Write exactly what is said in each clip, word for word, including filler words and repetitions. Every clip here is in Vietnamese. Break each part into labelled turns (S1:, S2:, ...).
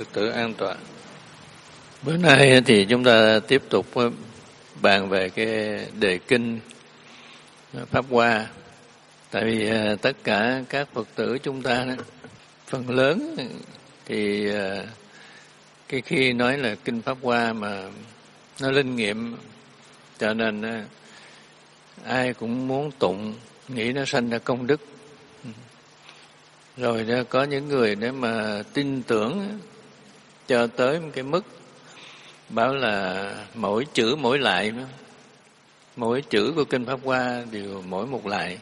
S1: Phật tử an toàn. Bữa nay thì chúng ta tiếp tục bàn về cái đề kinh Pháp Hoa. Tại vì tất cả các Phật tử chúng ta phần lớn thì cái khi nói là kinh Pháp Hoa mà nó linh nghiệm, cho nên ai cũng muốn tụng, nghĩ nó sanh ra công đức. Rồi đó, có những người để mà tin tưởng cho tới một cái mức bảo là mỗi chữ mỗi lại, mỗi chữ của kinh Pháp Hoa đều mỗi một lại.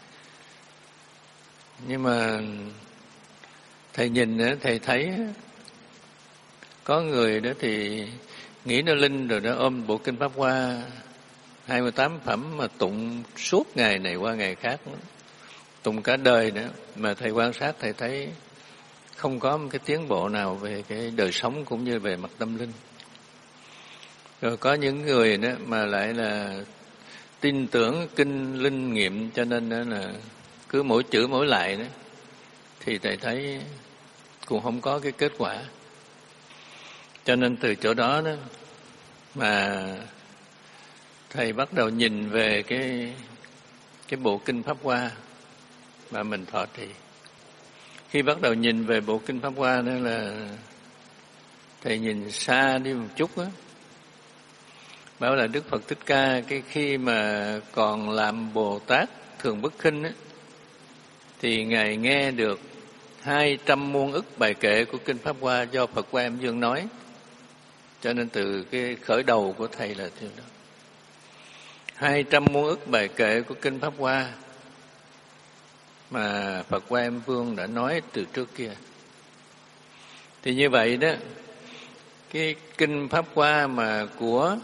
S1: Nhưng mà thầy nhìn, thầy thấy có người đó thì nghĩ nó linh rồi nó ôm bộ kinh Pháp Hoa hai mươi tám phẩm mà tụng suốt ngày này qua ngày khác, tụng cả đời nữa, mà thầy quan sát thầy thấy không có một cái tiến bộ nào về cái đời sống cũng như về mặt tâm linh. Rồi có những người đó mà lại là tin tưởng kinh linh nghiệm, cho nên đó là cứ mỗi chữ mỗi lại đó thì thầy thấy cũng không có cái kết quả. Cho nên từ chỗ đó đó mà thầy bắt đầu nhìn về cái cái bộ kinh Pháp Hoa mà mình thọ trì. Khi bắt đầu nhìn về bộ kinh Pháp Hoa đó là thầy nhìn xa đi một chút á, bảo là Đức Phật Thích Ca cái khi mà còn làm Bồ Tát Thường Bất Khinh á, thì ngài nghe được hai trăm muôn ức bài kệ của kinh Pháp Hoa do Phật Quan Âm Dương nói. Cho nên từ cái khởi đầu của thầy là thế đó. Hai trăm muôn ức bài kệ của kinh Pháp Hoa mà Phật Quan Âm Vương đã nói từ trước kia. Thì như vậy đó, cái kinh Pháp Hoa mà của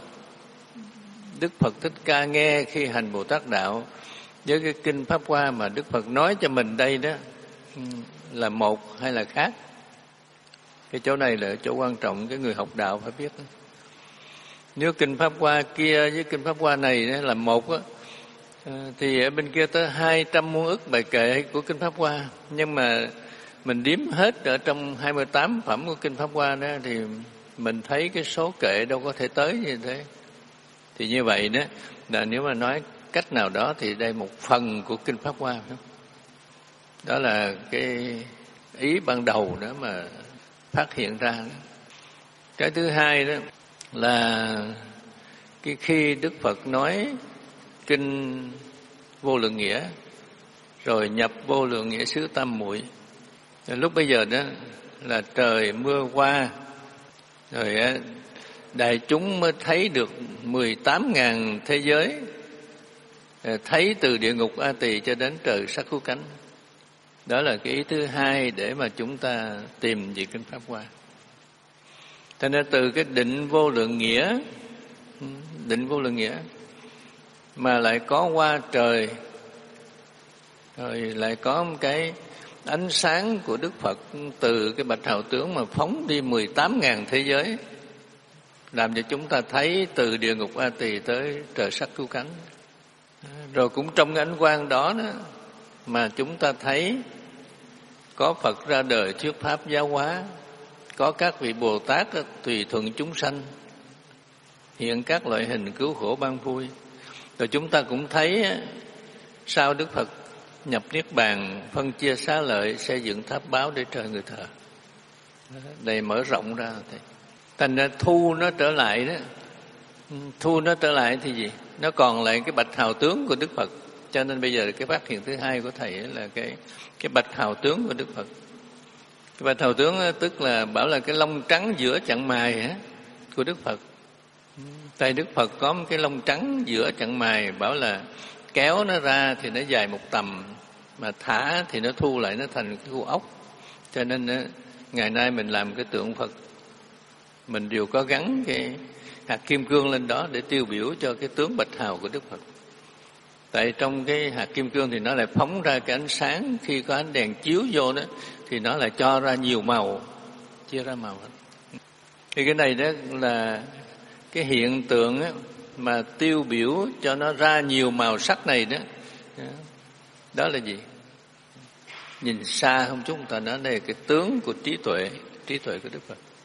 S1: Đức Phật Thích Ca nghe khi hành Bồ Tát Đạo với cái kinh Pháp Hoa mà Đức Phật nói cho mình đây đó là một hay là khác? Cái chỗ này là chỗ quan trọng, cái người học đạo phải biết đó. Nếu kinh Pháp Hoa kia với kinh Pháp Hoa này là một á, thì ở bên kia tới hai trăm muôn ức bài kệ của kinh Pháp Hoa. Nhưng mà mình đếm hết ở trong hai mươi tám phẩm của kinh Pháp Hoa đó thì mình thấy cái số kệ đâu có thể tới như thế. Thì như vậy đó, là nếu mà nói cách nào đó thì đây một phần của kinh Pháp Hoa. Đó là cái ý ban đầu đó mà phát hiện ra đó. Cái thứ hai đó là cái khi Đức Phật nói kinh Vô Lượng Nghĩa rồi nhập Vô Lượng Nghĩa xứ Tam Muội, lúc bây giờ đó là trời mưa qua rồi đại chúng mới thấy được mười tám ngàn thế giới, thấy từ địa ngục A Tỳ cho đến trời Sắc Khú Cánh. Đó là cái ý thứ hai để mà chúng ta tìm về kinh Pháp Hoa. Cho nên từ cái định Vô Lượng Nghĩa, định Vô Lượng Nghĩa mà lại có hoa trời, rồi lại có một cái ánh sáng của Đức Phật từ cái bạch hào tướng mà phóng đi mười tám ngàn thế giới, làm cho chúng ta thấy từ địa ngục A Tỳ tới trời Sắc Cứu Cánh. Rồi cũng trong cái ánh quang đó, đó mà chúng ta thấy có Phật ra đời thuyết pháp giáo hóa, có các vị Bồ Tát tùy thuận chúng sanh, hiện các loại hình cứu khổ ban vui. Rồi chúng ta cũng thấy sau Đức Phật nhập Niết Bàn, phân chia xá lợi, xây dựng tháp báo để trời người thờ. Đây mở rộng ra thì thành ra thu nó trở lại đó, thu nó trở lại thì gì? Nó còn lại cái bạch hào tướng của Đức Phật. Cho nên bây giờ cái phát hiện thứ hai của thầy là cái cái bạch hào tướng của Đức Phật. Cái bạch hào tướng tức là bảo là cái lông trắng giữa chặng mày á, của Đức Phật. Tại Đức Phật có một cái lông trắng giữa chặng mày, bảo là kéo nó ra thì nó dài một tầm, mà thả thì nó thu lại nó thành cái khu ốc. Cho nên á, ngày nay mình làm cái tượng Phật, mình đều có gắn cái hạt kim cương lên đó để tiêu biểu cho cái tướng bạch hào của Đức Phật. Tại trong cái hạt kim cương thì nó lại phóng ra cái ánh sáng, khi có ánh đèn chiếu vô đó thì nó lại cho ra nhiều màu, chia ra màu hết. Thì cái này đó là cái hiện tượng á, mà tiêu biểu cho nó ra nhiều màu sắc này đó. Đó là gì? Nhìn xa không chúng ta nói đây là cái tướng của trí tuệ, trí tuệ của Đức Phật.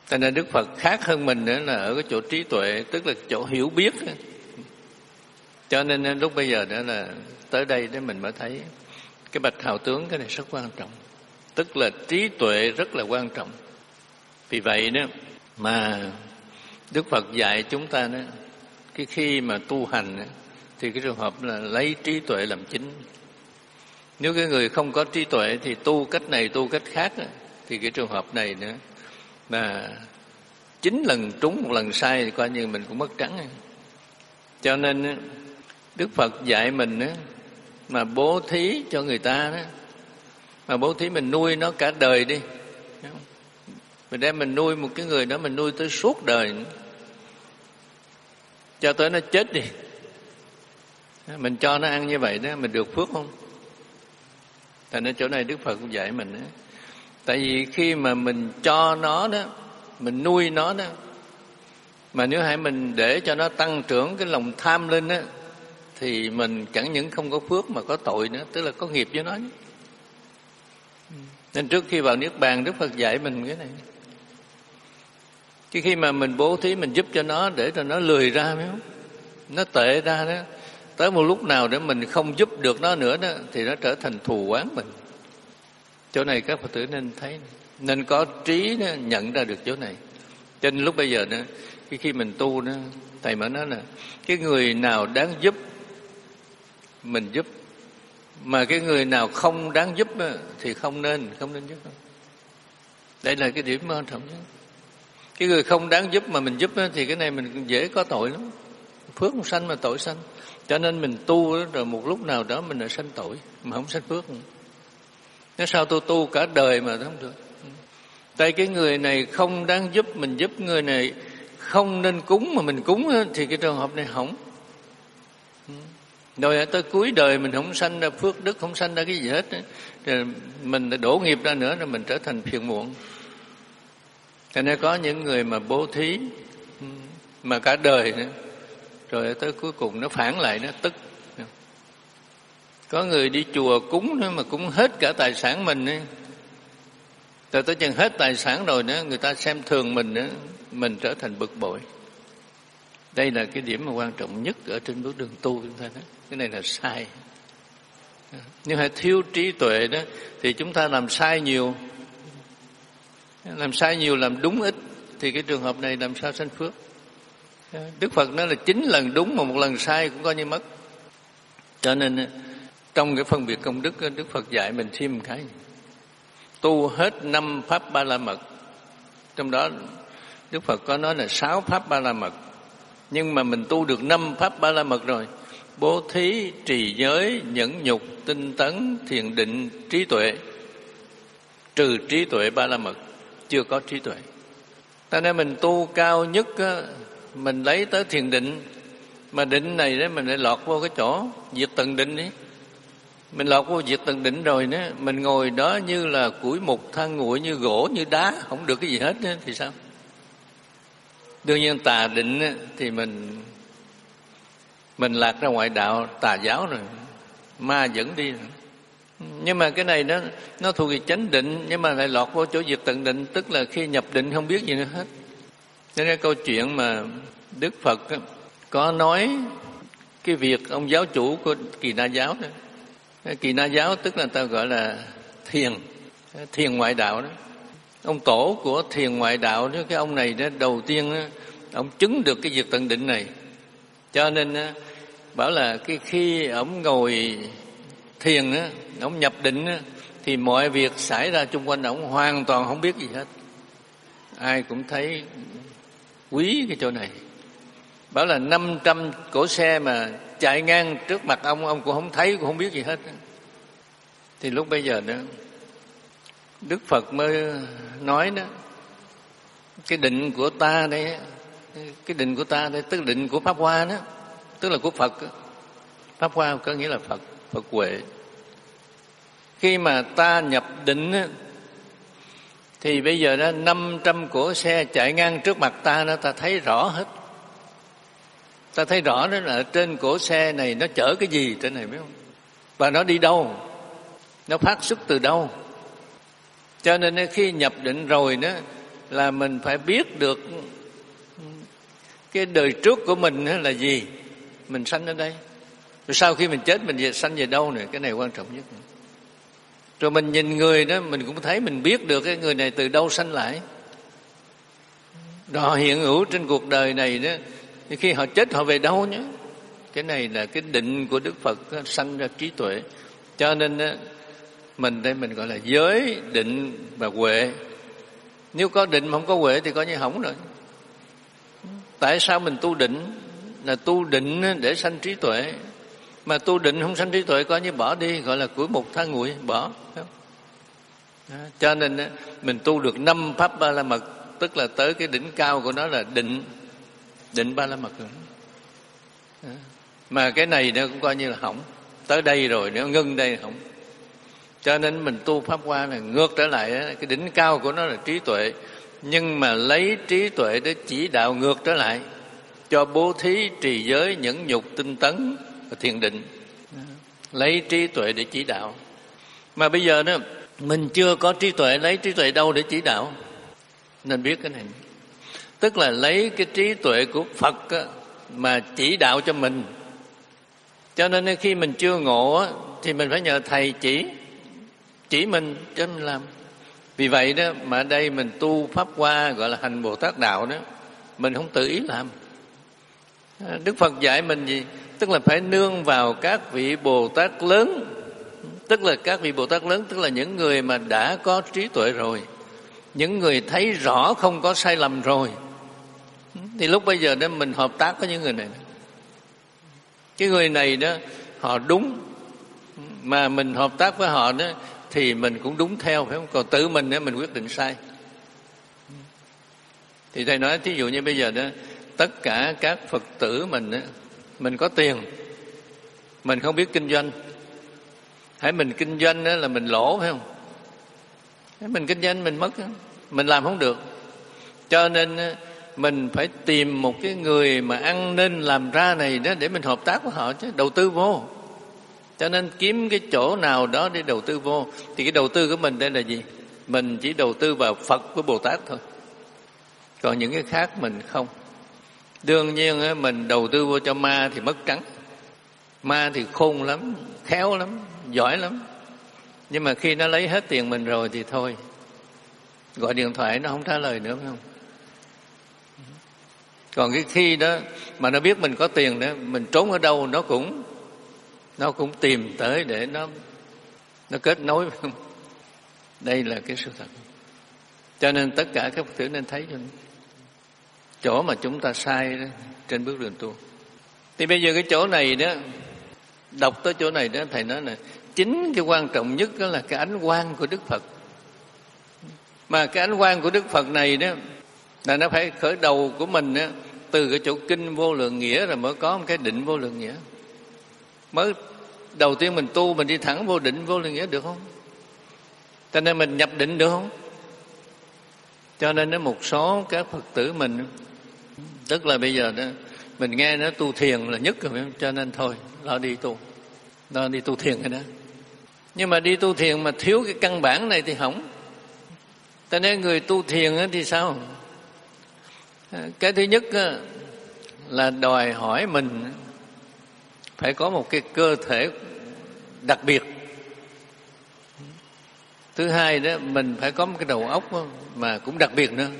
S1: Cho nên Đức Phật khác hơn mình nữa là ở cái chỗ trí tuệ, tức là chỗ hiểu biết. Cho nên lúc bây giờ nữa là tới đây để mình mới thấy cái bạch hào tướng, cái này rất quan trọng. Tức là trí tuệ rất là quan trọng. Vì vậy đó mà Đức Phật dạy chúng ta đó, cái khi mà tu hành đó, thì cái trường hợp là lấy trí tuệ làm chính. Nếu cái người không có trí tuệ thì tu cách này tu cách khác đó, thì cái trường hợp này nữa là chín lần trúng một lần sai thì coi như mình cũng mất trắng. Cho nên Đức Phật dạy mình đó, mà bố thí cho người ta đó, mà bố thí mình nuôi nó cả đời đi, mình đem mình nuôi một cái người đó, mình nuôi tới suốt đời nữa, cho tới nó chết đi, mình cho nó ăn như vậy đó, mình được phước không? Tại nên chỗ này Đức Phật cũng dạy mình đó. Tại vì khi mà mình cho nó đó, mình nuôi nó đó, mà nếu hãy mình để cho nó tăng trưởng cái lòng tham lên đó, thì mình chẳng những không có phước mà có tội nữa, tức là có nghiệp với nó. Nên trước khi vào Niết Bàn, Đức Phật dạy mình cái này. Chứ khi mà mình bố thí, mình giúp cho nó để cho nó lười ra, phải không? Nó tệ ra đó, tới một lúc nào để mình không giúp được nó nữa đó, thì nó trở thành thù oán mình. Chỗ này các Phật tử nên thấy, nên có trí đó, nhận ra được chỗ này. Cho nên lúc bây giờ đó, khi, khi mình tu đó, Thầy mới nói là cái người nào đáng giúp mình giúp, mà cái người nào không đáng giúp thì không nên không nên giúp. Đây là cái điểm quan trọng nhất. Cái người không đáng giúp mà mình giúp thì cái này mình dễ có tội lắm. Phước không sanh mà tội sanh. Cho nên mình tu rồi một lúc nào đó mình lại sanh tội mà không sanh phước. Nếu sao tôi tu cả đời mà không được. Tại cái người này không đáng giúp mình giúp, người này không nên cúng mà mình cúng thì cái trường hợp này hỏng. Rồi tới cuối đời mình không sanh ra phước đức, không sanh ra cái gì hết, rồi mình đổ nghiệp ra nữa, rồi mình trở thành phiền muộn. Cho nên có những người mà bố thí mà cả đời nữa, rồi tới cuối cùng nó phản lại, nó tức. Có người đi chùa cúng nữa mà cúng hết cả tài sản mình ấy. Rồi tới chừng hết tài sản rồi nữa, người ta xem thường mình nữa, mình trở thành bực bội. Đây là cái điểm mà quan trọng nhất ở trên bước đường tu chúng ta đó. Cái này là sai. Nếu hãy thiếu trí tuệ đó thì chúng ta làm sai nhiều. Làm sai nhiều, làm đúng ít thì cái trường hợp này làm sao sanh phước. Đức Phật nói là chín lần đúng mà một lần sai cũng coi như mất. Cho nên trong cái phân biệt công đức, Đức Phật dạy mình thêm một cái. Tu hết năm pháp ba la mật. Trong đó Đức Phật có nói là sáu pháp ba la mật. Nhưng mà mình tu được năm pháp ba la mật rồi. Bố thí, trì giới, nhẫn nhục, tinh tấn, thiền định, trí tuệ. Trừ trí tuệ ba la mật, chưa có trí tuệ. Ta nên mình tu cao nhất, mình lấy tới thiền định. Mà định này đó mình lại lọt vô cái chỗ diệt tận định đi. Mình lọt vô diệt tận định rồi đó, mình ngồi đó như là củi mục than nguội, như gỗ, như đá, không được cái gì hết đó, thì sao? Đương nhiên tà định thì mình mình lạc ra ngoại đạo tà giáo rồi, ma dẫn đi rồi. Nhưng mà cái này nó nó thuộc về chánh định, nhưng mà lại lọt vô chỗ diệt tận định, tức là khi nhập định không biết gì nữa hết. Nên cái câu chuyện mà Đức Phật có nói cái việc ông giáo chủ của Kỳ Na giáo đó. Kỳ Na giáo tức là ta gọi là thiền, thiền ngoại đạo đó. Ông tổ của thiền ngoại đạo đó, cái ông này đó, đầu tiên đó, ông chứng được cái diệt tận định này. Cho nên đó, bảo là cái khi ông ngồi thiền đó, ông nhập định đó, thì mọi việc xảy ra xung quanh ông hoàn toàn không biết gì hết. Ai cũng thấy quý cái chỗ này. Bảo là năm trăm cỗ xe mà chạy ngang trước mặt ông, ông cũng không thấy, cũng không biết gì hết. Thì lúc bây giờ đó, Đức Phật mới nói đó, cái định của ta đây, cái định của ta đây, tức là định của Pháp Hoa đó, tức là của Phật. Pháp Hoa có nghĩa là Phật, Phật huệ. Khi mà ta nhập định đó, thì bây giờ đó năm trăm cỗ xe chạy ngang trước mặt ta đó, ta thấy rõ hết. Ta thấy rõ đó là trên cỗ xe này nó chở cái gì trên này, biết không? Và nó đi đâu, nó phát xuất từ đâu. Cho nên khi nhập định rồi đó là mình phải biết được cái đời trước của mình là gì, mình sanh ở đây, rồi sau khi mình chết mình về sanh về đâu này, cái này quan trọng nhất. Rồi mình nhìn người đó mình cũng thấy, mình biết được cái người này từ đâu sanh lại, rồi họ hiện hữu trên cuộc đời này đó, khi họ chết họ về đâu nhé. Cái này là cái định của Đức Phật sanh ra trí tuệ. Cho nên đó, mình đây mình gọi là giới, định và huệ. Nếu có định mà không có huệ thì coi như hỏng rồi. Tại sao mình tu định? Là tu định để sanh trí tuệ. Mà tu định không sanh trí tuệ coi như bỏ đi, gọi là củi mục than nguội, bỏ. Đó. Cho nên đó, mình tu được năm pháp ba la mật, tức là tới cái đỉnh cao của nó là định, định ba la mật rồi. Đó. Mà cái này nó cũng coi như là hỏng, tới đây rồi nếu ngưng đây hỏng. Cho nên mình tu pháp hoa là ngược trở lại đó, cái đỉnh cao của nó là trí tuệ, nhưng mà lấy trí tuệ để chỉ đạo ngược trở lại cho bố thí, trì giới, nhẫn nhục, tinh tấn và thiền định. Lấy trí tuệ để chỉ đạo. Mà bây giờ đó mình chưa có trí tuệ, lấy trí tuệ đâu để chỉ đạo? Nên biết cái này. Tức là lấy cái trí tuệ của Phật á, mà chỉ đạo cho mình. Cho nên khi mình chưa ngộ á, thì mình phải nhờ thầy chỉ, chỉ mình cho mình làm. Vì vậy đó mà ở đây mình tu pháp hoa gọi là hành Bồ Tát đạo đó, mình không tự ý làm. Đức Phật dạy mình gì? Tức là phải nương vào các vị Bồ Tát lớn. Tức là các vị Bồ Tát lớn tức là những người mà đã có trí tuệ rồi, những người thấy rõ không có sai lầm rồi. Thì lúc bây giờ đó mình hợp tác với những người này. Cái người này đó họ đúng, mà mình hợp tác với họ đó thì mình cũng đúng theo, phải không? Còn tự mình đó mình quyết định sai. Thì thầy nói thí dụ như bây giờ đó, tất cả các Phật tử mình đó, mình có tiền, mình không biết kinh doanh. Hãy mình kinh doanh đó là mình lỗ, phải không? Hãy mình kinh doanh mình mất, mình làm không được. Cho nên mình phải tìm một cái người mà ăn nên làm ra này đó để mình hợp tác với họ chứ, đầu tư vô. Cho nên kiếm cái chỗ nào đó để đầu tư vô. Thì cái đầu tư của mình đây là gì? Mình chỉ đầu tư vào Phật với Bồ Tát thôi. Còn những cái khác mình không. Đương nhiên mình đầu tư vô cho ma thì mất trắng. Ma thì khôn lắm, khéo lắm, giỏi lắm. Nhưng mà khi nó lấy hết tiền mình rồi thì thôi. Gọi điện thoại nó không trả lời nữa, phải không? Còn cái khi đó mà nó biết mình có tiền đó, mình trốn ở đâu nó cũng nó cũng tìm tới để nó nó kết nối, phải không? Đây là cái sự thật. Cho nên tất cả các Phật tử nên thấy cho chỗ mà chúng ta sai đó, trên bước đường tu. Thì bây giờ cái chỗ này đó, đọc tới chỗ này đó, thầy nói là chính cái quan trọng nhất đó là cái ánh quang của Đức Phật. Mà cái ánh quang của Đức Phật này đó là nó phải khởi đầu của mình đó, từ cái chỗ kinh vô lượng nghĩa rồi mới có một cái định vô lượng nghĩa. Mới đầu tiên mình tu mình đi thẳng vô định vô lượng nghĩa được không? Cho nên mình nhập định được không? Cho nên nó một số các Phật tử mình, tức là bây giờ đó mình nghe nó tu thiền là nhất rồi, cho nên thôi lo đi tu, lo đi tu thiền cái đó. Nhưng mà đi tu thiền mà thiếu cái căn bản này thì hỏng. Cho nên người tu thiền thì sao? Cái thứ nhất là đòi hỏi mình phải có một cái cơ thể đặc biệt. Thứ hai đó mình phải có một cái đầu óc mà cũng đặc biệt nữa.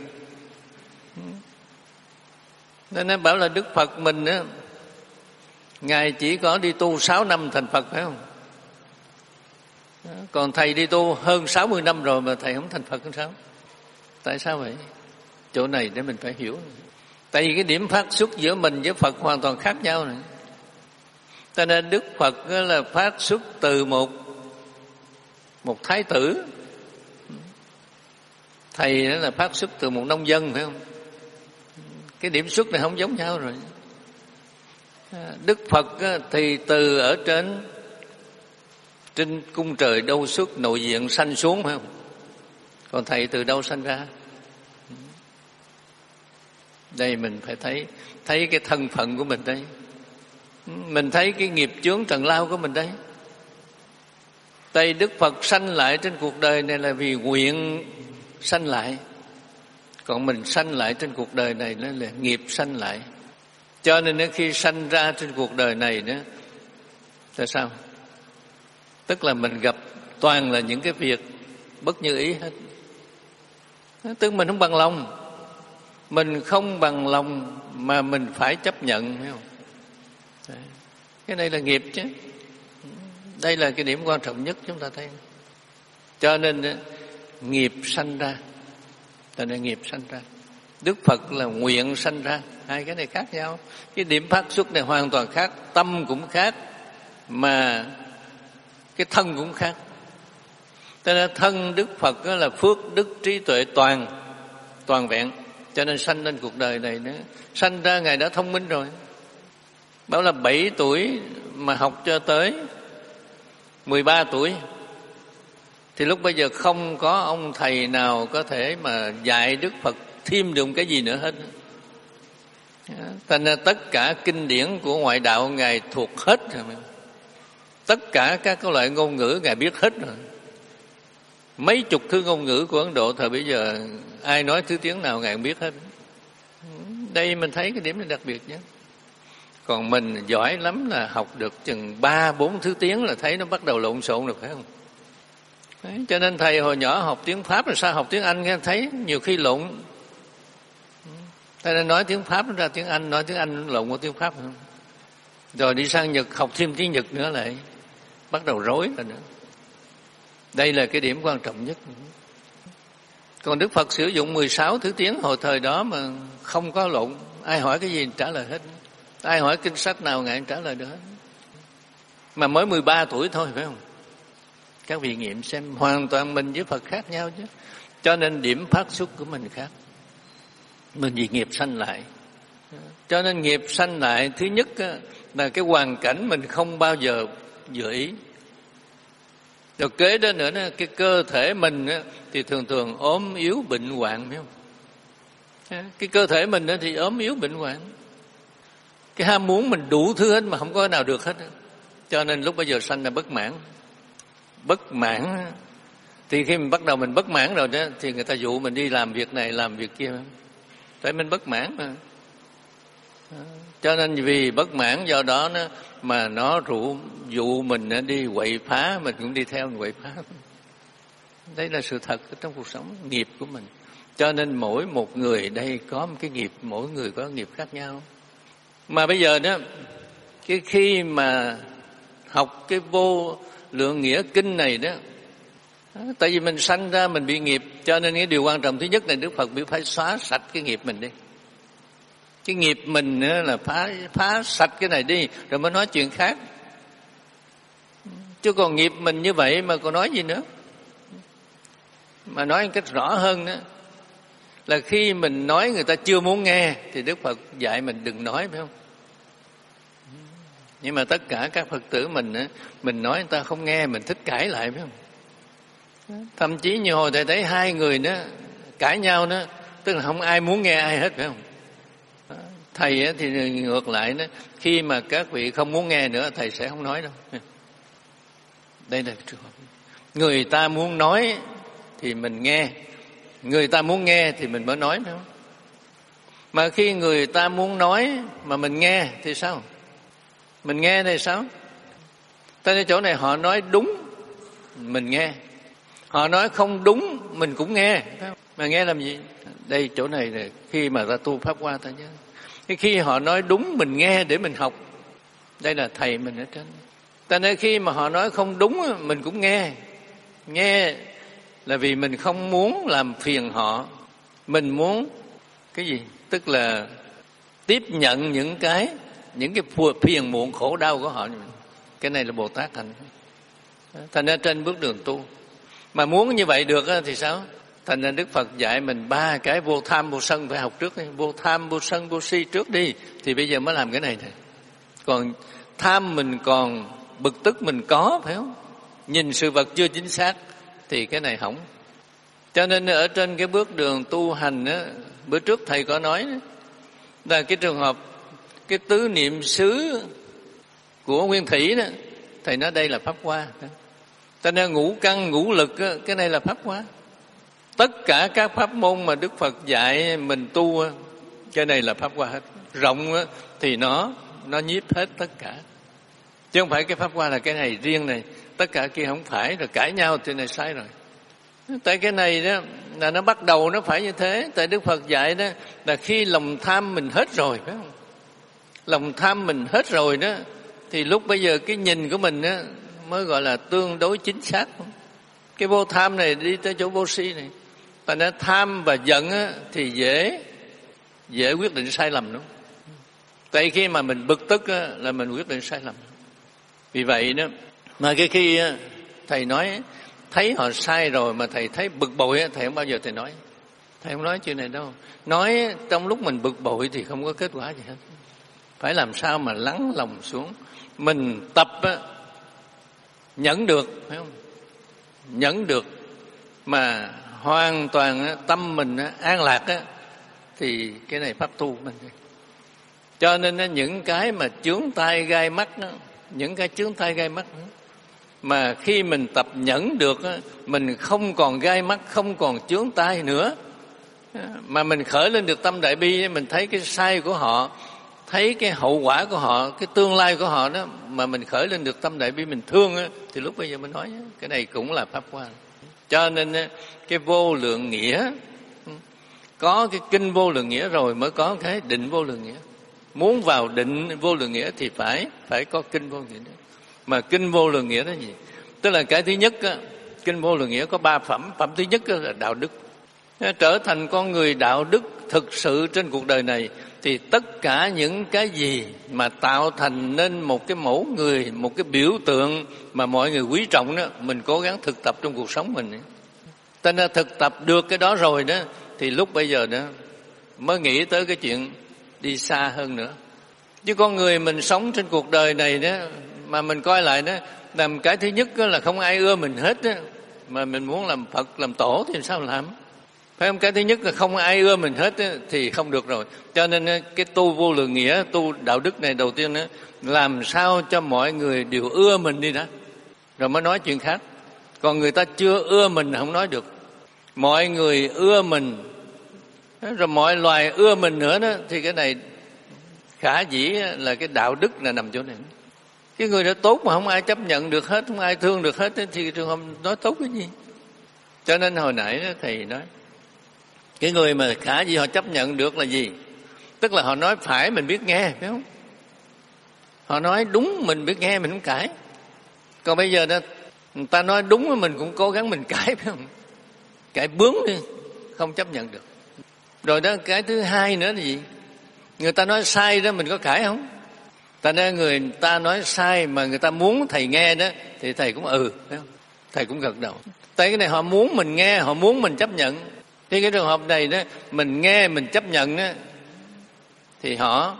S1: Nên nó bảo là Đức Phật mình á, Ngài chỉ có đi tu sáu năm thành Phật, phải không? Còn thầy đi tu hơn sáu mươi năm rồi mà thầy không thành Phật làm sao? Tại sao vậy? Chỗ này để mình phải hiểu. Tại vì cái điểm phát xuất giữa mình với Phật hoàn toàn khác nhau này. Cho nên Đức Phật là phát xuất từ một một thái tử, thầy là phát xuất từ một nông dân, phải không? Cái điểm xuất này không giống nhau rồi. Đức Phật thì từ ở trên trên cung trời đâu xuất nội diện sanh xuống, phải không? Còn thầy từ đâu sanh ra? Đây mình phải thấy thấy cái thân phận của mình đây. Mình thấy cái nghiệp chướng trần lao của mình đây. Đây Đức Phật sanh lại trên cuộc đời này là vì nguyện sanh lại. Còn mình sanh lại trên cuộc đời này đó là nghiệp sanh lại. Cho nên khi sanh ra trên cuộc đời này đó, tại sao? Tức là mình gặp toàn là những cái việc bất như ý hết. Tức mình không bằng lòng. Mình không bằng lòng mà mình phải chấp nhận, thấy không? Đấy. Cái này là nghiệp chứ. Đây là cái điểm quan trọng nhất chúng ta thấy. Cho nên nghiệp sanh ra. Cho nên nghiệp sanh ra. Đức Phật là nguyện sanh ra. Hai cái này khác nhau. Cái điểm phát xuất này hoàn toàn khác. Tâm cũng khác, mà cái thân cũng khác. Cho nên thân Đức Phật là phước đức trí tuệ toàn, toàn vẹn. Cho nên sanh lên cuộc đời này nữa. Sanh ra Ngài đã thông minh rồi. Bảo là bảy tuổi mà học cho tới mười ba tuổi. Thì lúc bây giờ không có ông thầy nào có thể mà dạy Đức Phật thêm được cái gì nữa hết. Thành ra tất cả kinh điển của ngoại đạo Ngài thuộc hết rồi. Tất cả các loại ngôn ngữ Ngài biết hết rồi. Mấy chục thứ ngôn ngữ của Ấn Độ thời bây giờ ai nói thứ tiếng nào Ngài cũng biết hết. Đây mình thấy cái điểm này đặc biệt nhé. Còn mình giỏi lắm là học được chừng ba bốn thứ tiếng là thấy nó bắt đầu lộn xộn rồi, phải không? Đấy, cho nên thầy hồi nhỏ học tiếng Pháp là sao học tiếng Anh nghe thấy nhiều khi lộn. Thầy nên nói tiếng Pháp nó ra tiếng Anh, nói tiếng Anh lộn qua tiếng Pháp không? Rồi đi sang Nhật học thêm tiếng Nhật nữa lại bắt đầu rối rồi nữa. Đây là cái điểm quan trọng nhất. Còn Đức Phật sử dụng mười sáu thứ tiếng hồi thời đó mà không có lộn. Ai hỏi cái gì trả lời hết. Ai hỏi kinh sách nào Ngài trả lời được hết. Mà mới mười ba tuổi thôi, phải không? Các vị nghiệm xem hoàn toàn mình với Phật khác nhau chứ. Cho nên điểm phát xuất của mình khác. Mình vì nghiệp sanh lại. Cho nên nghiệp sanh lại thứ nhất là cái hoàn cảnh mình không bao giờ dự ý. Rồi kế đó nữa cái cơ thể mình thì thường thường ốm yếu bệnh hoạn, phải không? Cái cơ thể mình thì ốm yếu bệnh hoạn. Cái ham muốn mình đủ thứ hết mà không có cái nào được hết. Cho nên lúc bây giờ sanh là bất mãn. Bất mãn thì khi mình bắt đầu mình bất mãn rồi đó thì người ta dụ mình đi làm việc này làm việc kia. Tại mình bất mãn mà. Cho nên vì bất mãn do đó nó, mà nó rủ dụ mình đi quậy phá, mình cũng đi theo mình quậy phá. Đây là sự thật trong cuộc sống nghiệp của mình. Cho nên mỗi một người đây có một cái nghiệp, mỗi người có nghiệp khác nhau. Mà bây giờ đó, cái khi mà học cái vô lượng nghĩa kinh này đó, tại vì mình sanh ra mình bị nghiệp, cho nên cái điều quan trọng thứ nhất là Đức Phật biết phải xóa sạch cái nghiệp mình đi. Cái nghiệp mình là phá, phá sạch cái này đi rồi mới nói chuyện khác. Chứ còn nghiệp mình như vậy mà còn nói gì nữa. Mà nói một cách rõ hơn đó là khi mình nói người ta chưa muốn nghe thì Đức Phật dạy mình đừng nói, phải không? Nhưng mà tất cả các Phật tử mình mình nói người ta không nghe, mình thích cãi lại, phải không? Thậm chí như hồi thầy thấy hai người đó cãi nhau đó, tức là không ai muốn nghe ai hết, phải không? Thầy thì ngược lại đó, khi mà các vị không muốn nghe nữa thầy sẽ không nói đâu. Đây là trường hợp. Người ta muốn nói thì mình nghe, người ta muốn nghe thì mình mới nói, phải không? Mà khi người ta muốn nói mà mình nghe thì sao? Mình nghe thì sao? Tại cái chỗ này họ nói đúng mình nghe, họ nói không đúng mình cũng nghe, phải không? Mà nghe làm gì? Đây chỗ này là khi mà ta tu pháp qua ta nhớ. Cái khi họ nói đúng mình nghe để mình học. Đây là thầy mình ở trên. Ta nói khi mà họ nói không đúng mình cũng nghe. Nghe là vì mình không muốn làm phiền họ. Mình muốn cái gì? Tức là tiếp nhận những cái những cái phiền muộn khổ đau của họ. Cái này là Bồ Tát thành. Thành ra trên bước đường tu. Mà muốn như vậy được thì sao? Thành ra Đức Phật dạy mình ba cái vô tham vô sân phải học trước đi. Vô tham vô sân vô si trước đi thì bây giờ mới làm cái này thôi. Còn tham mình còn, bực tức mình có, phải không? Nhìn sự vật chưa chính xác thì cái này hỏng. Cho nên ở trên cái bước đường tu hành á, bữa trước thầy có nói đó, là cái trường hợp cái tứ niệm xứ của Nguyên Thủy đó, thầy nói đây là pháp hoa. Cho nên ngũ căn ngũ lực á, cái này là pháp hoa. Tất cả các pháp môn mà Đức Phật dạy mình tu, cái này là pháp hoa hết. Rộng thì nó nó nhiếp hết tất cả, chứ không phải cái pháp hoa là cái này riêng này, tất cả kia không phải, rồi cãi nhau thì này sai rồi. Tại cái này đó là nó bắt đầu nó phải như thế. Tại Đức Phật dạy đó là khi lòng tham mình hết rồi, phải không? Lòng tham mình hết rồi đó, thì lúc bây giờ cái nhìn của mình đó mới gọi là tương đối chính xác. Cái vô tham này đi tới chỗ vô si này. Tại nó tham và giận á, thì dễ dễ quyết định sai lầm, đúng không? Tại khi mà mình bực tức á, là mình quyết định sai lầm. Vì vậy đó mà cái khi á, thầy nói thấy họ sai rồi mà thầy thấy bực bội á, thầy không bao giờ thầy nói. Thầy không nói chuyện này đâu. Nói trong lúc mình bực bội thì không có kết quả gì hết. Phải làm sao mà lắng lòng xuống. Mình tập á, nhẫn được, phải không? Nhẫn được mà hoàn toàn á, tâm mình á, an lạc á, thì cái này pháp tu mình. Cho nên á, những cái mà chướng tai gai mắt á, những cái chướng tai gai mắt á, mà khi mình tập nhẫn được á, mình không còn gai mắt, không còn chướng tai nữa, mà mình khởi lên được tâm đại bi, mình thấy cái sai của họ, thấy cái hậu quả của họ, cái tương lai của họ đó, mà mình khởi lên được tâm đại bi, mình thương á, thì lúc bây giờ mình nói cái này cũng là pháp hoa. Cho nên cái vô lượng nghĩa, có cái kinh vô lượng nghĩa rồi mới có cái định vô lượng nghĩa. Muốn vào định vô lượng nghĩa thì phải phải có kinh vô lượng nghĩa. Mà kinh vô lượng nghĩa đó gì? Tức là cái thứ nhất á, kinh vô lượng nghĩa có ba phẩm. Phẩm thứ nhất là đạo đức. Trở thành con người đạo đức thực sự trên cuộc đời này, thì tất cả những cái gì mà tạo thành nên một cái mẫu người, một cái biểu tượng mà mọi người quý trọng đó, mình cố gắng thực tập trong cuộc sống mình. Cho nên thực tập được cái đó rồi đó, thì lúc bây giờ đó mới nghĩ tới cái chuyện đi xa hơn nữa. Chứ con người mình sống trên cuộc đời này đó, mà mình coi lại đó, làm cái thứ nhất đó là không ai ưa mình hết đó, mà mình muốn làm Phật làm tổ thì sao làm? Phải không? Cái thứ nhất là không ai ưa mình hết á, thì không được rồi. Cho nên cái tu vô lượng nghĩa, tu đạo đức này đầu tiên đó, làm sao cho mọi người đều ưa mình đi đã, rồi mới nói chuyện khác. Còn người ta chưa ưa mình không nói được. Mọi người ưa mình, rồi mọi loài ưa mình nữa đó, thì cái này khả dĩ là cái đạo đức là nằm chỗ này. Cái người đó tốt mà không ai chấp nhận được hết, không ai thương được hết, thì trường hợp nói tốt cái gì? Cho nên hồi nãy đó, thầy nói cái người mà khả dĩ họ chấp nhận được là gì? Tức là họ nói phải mình biết nghe, phải không? Họ nói đúng mình biết nghe, mình không cãi. Còn bây giờ đó, người ta nói đúng mình cũng cố gắng mình cãi, phải không? Cãi bướng đi, không chấp nhận được. Rồi đó, cái thứ hai nữa là gì? Người ta nói sai đó, mình có cãi không? Ta nói người ta nói sai mà người ta muốn thầy nghe đó, thì thầy cũng ừ, phải không? Thầy cũng gật đầu. Tại cái này họ muốn mình nghe, họ muốn mình chấp nhận. Thì cái trường hợp này đó, mình nghe, mình chấp nhận đó, thì họ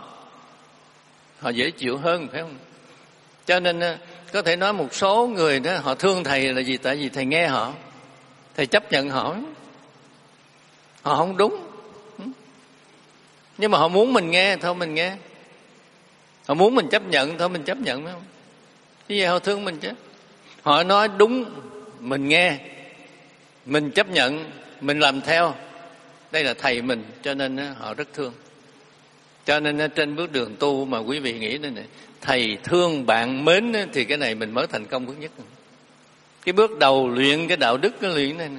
S1: họ dễ chịu hơn, phải không? Cho nên có thể nói một số người đó họ thương thầy là gì? Tại vì thầy nghe họ, thầy chấp nhận họ. Họ không đúng, nhưng mà họ muốn mình nghe, thôi mình nghe. Họ muốn mình chấp nhận, thôi mình chấp nhận, phải không? Chứ vậy họ thương mình chứ. Họ nói đúng, mình nghe, mình chấp nhận, mình làm theo. Đây là thầy mình, cho nên họ rất thương. Cho nên trên bước đường tu mà quý vị nghĩ đây này, thầy thương bạn mến thì cái này mình mới thành công bước nhất. Cái bước đầu luyện cái đạo đức, cái luyện này.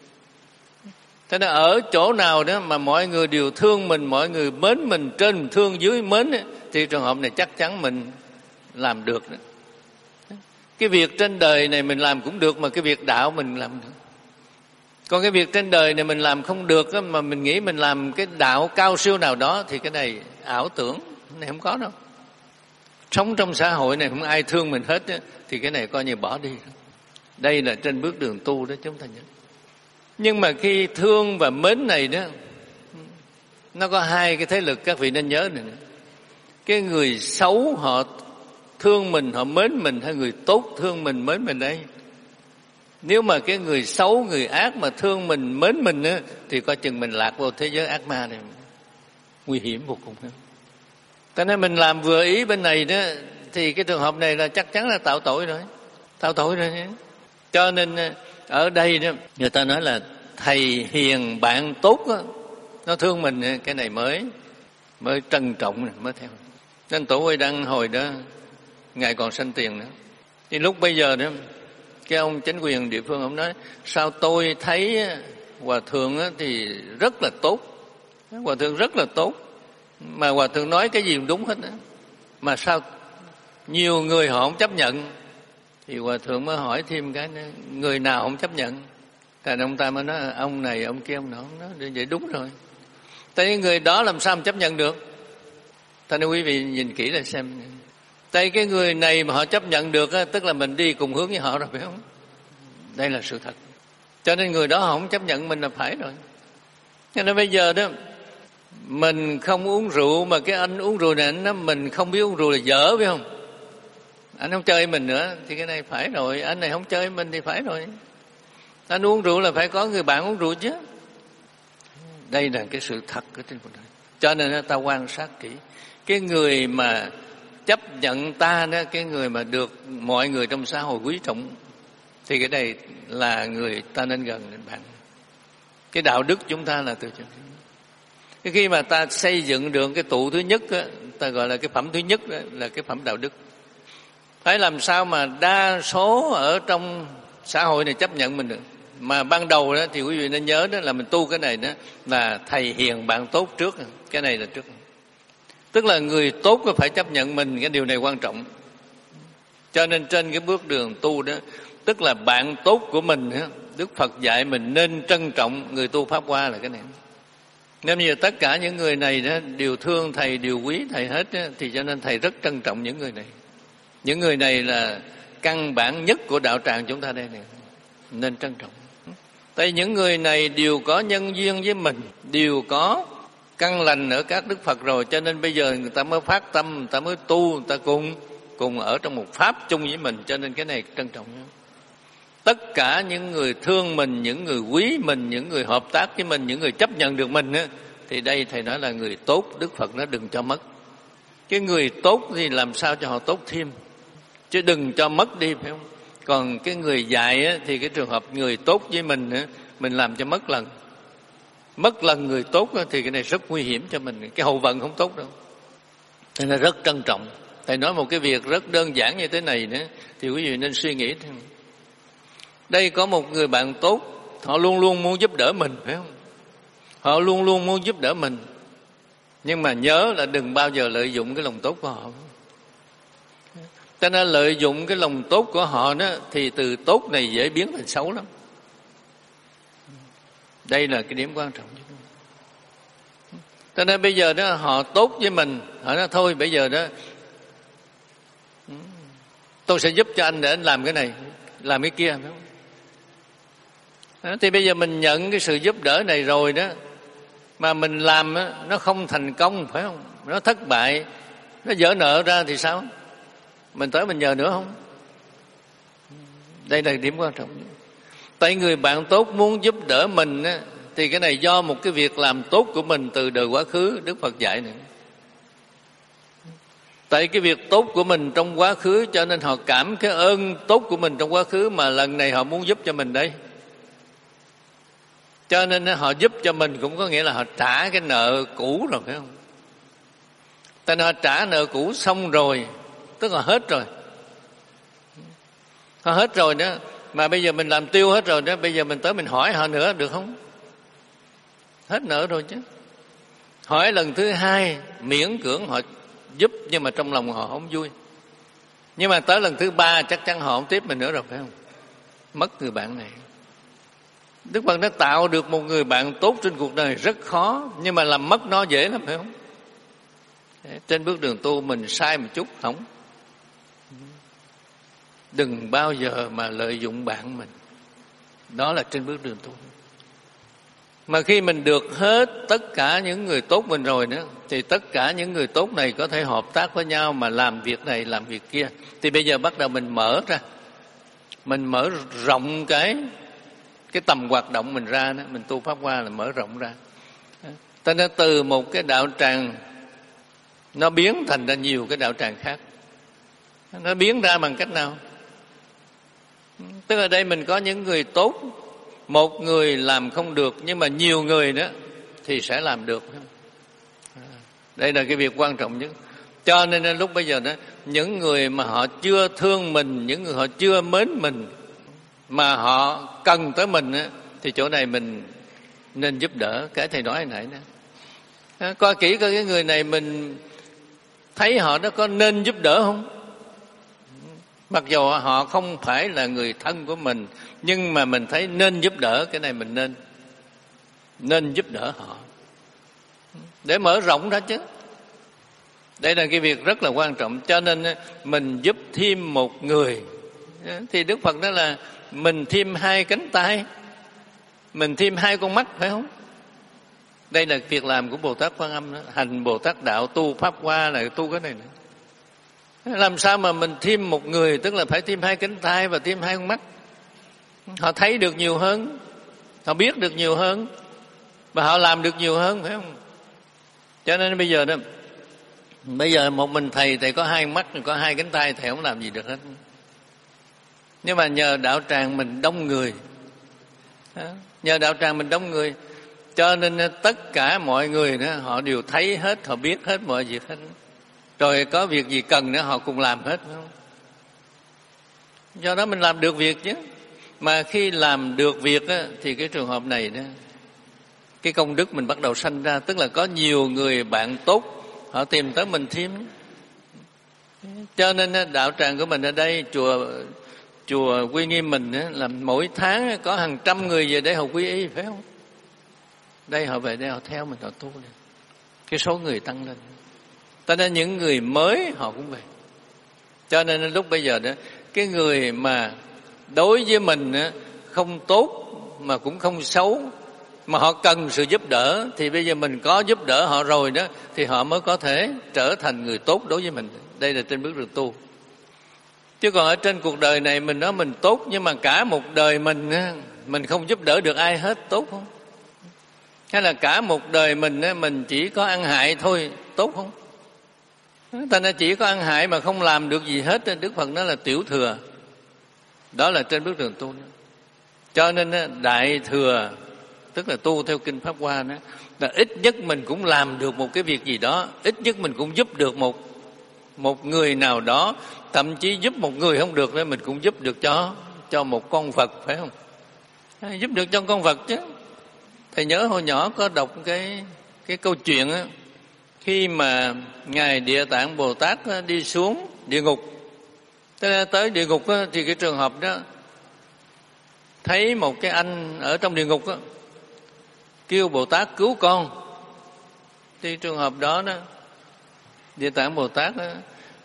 S1: Thế nên ở chỗ nào đó mà mọi người đều thương mình, mọi người mến mình, trên mình thương, dưới mến, thì trường hợp này chắc chắn mình làm được đó. Cái việc trên đời này mình làm cũng được, mà cái việc đạo mình làm được. Còn cái việc trên đời này mình làm không được, mà mình nghĩ mình làm cái đạo cao siêu nào đó, thì cái này ảo tưởng, cái này không có đâu. Sống trong xã hội này không ai thương mình hết, thì cái này coi như bỏ đi. Đây là trên bước đường tu đó, chúng ta nhớ. Nhưng mà khi thương và mến này đó, nó có hai cái thế lực các vị nên nhớ này. Cái người xấu họ thương mình, họ mến mình, hay người tốt thương mình, mến mình đây? Nếu mà cái người xấu, người ác mà thương mình, mến mình á, thì coi chừng mình lạc vào thế giới ác ma này, nguy hiểm vô cùng. Cho nên mình làm vừa ý bên này đó, thì cái trường hợp này là chắc chắn là tạo tội rồi, tạo tội rồi. Cho nên ở đây đó, người ta nói là thầy hiền bạn tốt đó, nó thương mình, cái này mới mới trân trọng, mới theo. Nên Tổ Huệ Đăng hồi đó ngài còn sanh tiền nữa, thì lúc bây giờ đó cái ông chính quyền địa phương ông nói sao tôi thấy hòa thượng thì rất là tốt, hòa thượng rất là tốt, mà hòa thượng nói cái gì cũng đúng hết đó, mà sao nhiều người họ không chấp nhận. Thì hòa thượng mới hỏi thêm cái nữa, người nào không chấp nhận? Thành ông ta mới nói ông này ông kia ông nọ. Ông nói vậy đúng rồi, tại người đó làm sao mà chấp nhận được. Thành nên quý vị nhìn kỹ là xem, tại cái người này mà họ chấp nhận được tức là mình đi cùng hướng với họ rồi, phải không? Đây là sự thật. Cho nên người đó họ không chấp nhận mình là phải rồi. Cho nên bây giờ đó mình không uống rượu, mà cái anh uống rượu này nó mình không biết uống rượu là dở, phải không? Anh không chơi mình nữa thì cái này phải rồi, anh này không chơi mình thì phải rồi. Anh uống rượu là phải có người bạn uống rượu chứ. Đây là cái sự thật của trên cuộc đời. Cho nên ta quan sát kỹ cái người mà chấp nhận ta đó, cái người mà được mọi người trong xã hội quý trọng, thì cái này là người ta nên gần đến bạn. Cái đạo đức chúng ta là từ chỗ cái khi mà ta xây dựng được cái tụ thứ nhất đó, ta gọi là cái phẩm thứ nhất đó, là cái phẩm đạo đức. Phải làm sao mà đa số ở trong xã hội này chấp nhận mình được. Mà ban đầu đó thì quý vị nên nhớ đó là mình tu cái này đó là thầy hiền bạn tốt trước, cái này là trước. Tức là người tốt có phải chấp nhận mình, cái điều này quan trọng. Cho nên trên cái bước đường tu đó, tức là bạn tốt của mình, Đức Phật dạy mình nên trân trọng người tu Pháp Hoa là cái này. Nếu như tất cả những người này đó đều thương thầy, đều quý thầy hết đó, thì cho nên thầy rất trân trọng những người này. Những người này là căn bản nhất của đạo tràng chúng ta đây này, nên trân trọng. Tại những người này đều có nhân duyên với mình, đều có căn lành ở các Đức Phật rồi, cho nên bây giờ người ta mới phát tâm, người ta mới tu, người ta cùng cùng ở trong một pháp chung với mình, cho nên cái này trân trọng nhau. Tất cả những người thương mình, những người quý mình, những người hợp tác với mình, những người chấp nhận được mình á, thì đây thầy nói là người tốt, Đức Phật nó đừng cho mất. Cái người tốt thì làm sao cho họ tốt thêm, chứ đừng cho mất đi, phải không? Còn cái người dạy á, thì cái trường hợp người tốt với mình á, mình làm cho mất lần. Mất lần người tốt á, thì cái này rất nguy hiểm cho mình, cái hậu vận không tốt đâu. Nên là rất trân trọng. Thầy nói một cái việc rất đơn giản như thế này nữa, thì quý vị nên suy nghĩ thêm. Đây có một người bạn tốt, họ luôn luôn muốn giúp đỡ mình, phải không? Họ luôn luôn muốn giúp đỡ mình, nhưng mà nhớ là đừng bao giờ lợi dụng cái lòng tốt của họ. Cho nên lợi dụng cái lòng tốt của họ đó, thì từ tốt này dễ biến thành xấu lắm. Đây là cái điểm quan trọng. Cho nên bây giờ đó họ tốt với mình, họ nói thôi bây giờ đó tôi sẽ giúp cho anh để anh làm cái này, làm cái kia, phải không? Đó, thì bây giờ mình nhận cái sự giúp đỡ này rồi đó, mà mình làm đó, nó không thành công, phải không? Nó thất bại, nó vỡ nợ ra thì sao? Mình tới mình nhờ nữa không? Đây là điểm quan trọng. Tại người bạn tốt muốn giúp đỡ mình á, thì cái này do một cái việc làm tốt của mình từ đời quá khứ, Đức Phật dạy nữa. Tại cái việc tốt của mình trong quá khứ, cho nên họ cảm cái ơn tốt của mình trong quá khứ, mà lần này họ muốn giúp cho mình đây. Cho nên họ giúp cho mình cũng có nghĩa là họ trả cái nợ cũ rồi, phải không? Tại họ trả nợ cũ xong rồi, tức là hết rồi. Họ hết rồi đó, mà bây giờ mình làm tiêu hết rồi đó, bây giờ mình tới mình hỏi họ nữa được không? Hết nợ rồi chứ. Hỏi lần thứ hai miễn cưỡng họ giúp, nhưng mà trong lòng họ không vui. Nhưng mà tới lần thứ ba chắc chắn họ không tiếp mình nữa rồi, phải không? Mất người bạn này. Đức Phật đã tạo được một người bạn tốt trên cuộc đời rất khó, nhưng mà làm mất nó dễ lắm, phải không? Trên bước đường tu mình sai một chút không, đừng bao giờ mà lợi dụng bạn mình. Đó là trên bước đường tu. Mà khi mình được hết tất cả những người tốt mình rồi đó, thì tất cả những người tốt này có thể hợp tác với nhau mà làm việc này làm việc kia. Thì bây giờ bắt đầu mình mở ra, mình mở rộng cái cái tầm hoạt động mình ra đó. Mình tu Pháp Hoa là mở rộng ra. Cho nên từ một cái đạo tràng nó biến thành ra nhiều cái đạo tràng khác. Nó biến ra bằng cách nào? Tức là đây mình có những người tốt, một người làm không được nhưng mà nhiều người nữa thì sẽ làm được. Đây là cái việc quan trọng nhất. Cho nên lúc bây giờ đó, những người mà họ chưa thương mình, những người họ chưa mến mình mà họ cần tới mình á, thì chỗ này mình nên giúp đỡ. Cái thầy nói hồi nãy đó, coi kỹ coi cái người này mình thấy họ nó có nên giúp đỡ không. Mặc dù họ không phải là người thân của mình, nhưng mà mình thấy nên giúp đỡ, cái này mình nên nên giúp đỡ họ để mở rộng ra chứ. Đây là cái việc rất là quan trọng. Cho nên mình giúp thêm một người thì Đức Phật nói là mình thêm hai cánh tay, mình thêm hai con mắt, phải không? Đây là việc làm của Bồ Tát Quan Âm đó. Hành Bồ Tát đạo, tu Pháp Hoa là tu cái này nữa. Làm sao mà mình thêm một người, tức là phải thêm hai cánh tay và thêm hai con mắt. Họ thấy được nhiều hơn, họ biết được nhiều hơn và họ làm được nhiều hơn, phải không? Cho nên bây giờ đó, bây giờ một mình thầy, thầy có hai mắt, có hai cánh tay, thầy không làm gì được hết. Nhưng mà nhờ đạo tràng mình đông người, nhờ đạo tràng mình đông người, cho nên tất cả mọi người đó họ đều thấy hết, họ biết hết mọi việc hết. Rồi có việc gì cần nữa họ cùng làm hết, phải không? Do đó mình làm được việc chứ. Mà khi làm được việc á, thì cái trường hợp này đó, cái công đức mình bắt đầu sanh ra. Tức là có nhiều người bạn tốt họ tìm tới mình thêm. Cho nên đạo tràng của mình ở đây, chùa chùa Quy Nghiêm mình á, là mỗi tháng có hàng trăm người về đây họ quy y, phải không? Đây họ về đây họ theo mình, họ tu lên, cái số người tăng lên. Cho nên những người mới họ cũng về. Cho nên lúc bây giờ đó, cái người mà đối với mình á, không tốt mà cũng không xấu, mà họ cần sự giúp đỡ, thì bây giờ mình có giúp đỡ họ rồi đó, thì họ mới có thể trở thành người tốt đối với mình. Đây là trên bước đường tu. Chứ còn ở trên cuộc đời này mình nói mình tốt, nhưng mà cả một đời mình mình không giúp đỡ được ai hết, tốt không? Hay là cả một đời mình mình chỉ có ăn hại thôi, tốt không? Ta nói chỉ có ăn hại mà không làm được gì hết, Đức Phật nói là tiểu thừa. Đó là trên bước đường tu. Cho nên đại thừa, tức là tu theo kinh Pháp Hoa đó, là ít nhất mình cũng làm được một cái việc gì đó, ít nhất mình cũng giúp được một một người nào đó, thậm chí giúp một người không được nên mình cũng giúp được cho cho một con vật, phải không? Giúp được cho con vật chứ. Thầy nhớ hồi nhỏ có đọc cái cái câu chuyện á, khi mà ngài Địa Tạng Bồ Tát đi xuống địa ngục, tới địa ngục á, thì cái trường hợp đó thấy một cái anh ở trong địa ngục á, kêu Bồ Tát cứu con. Thì trường hợp đó đó, Địa Tạng Bồ Tát đó,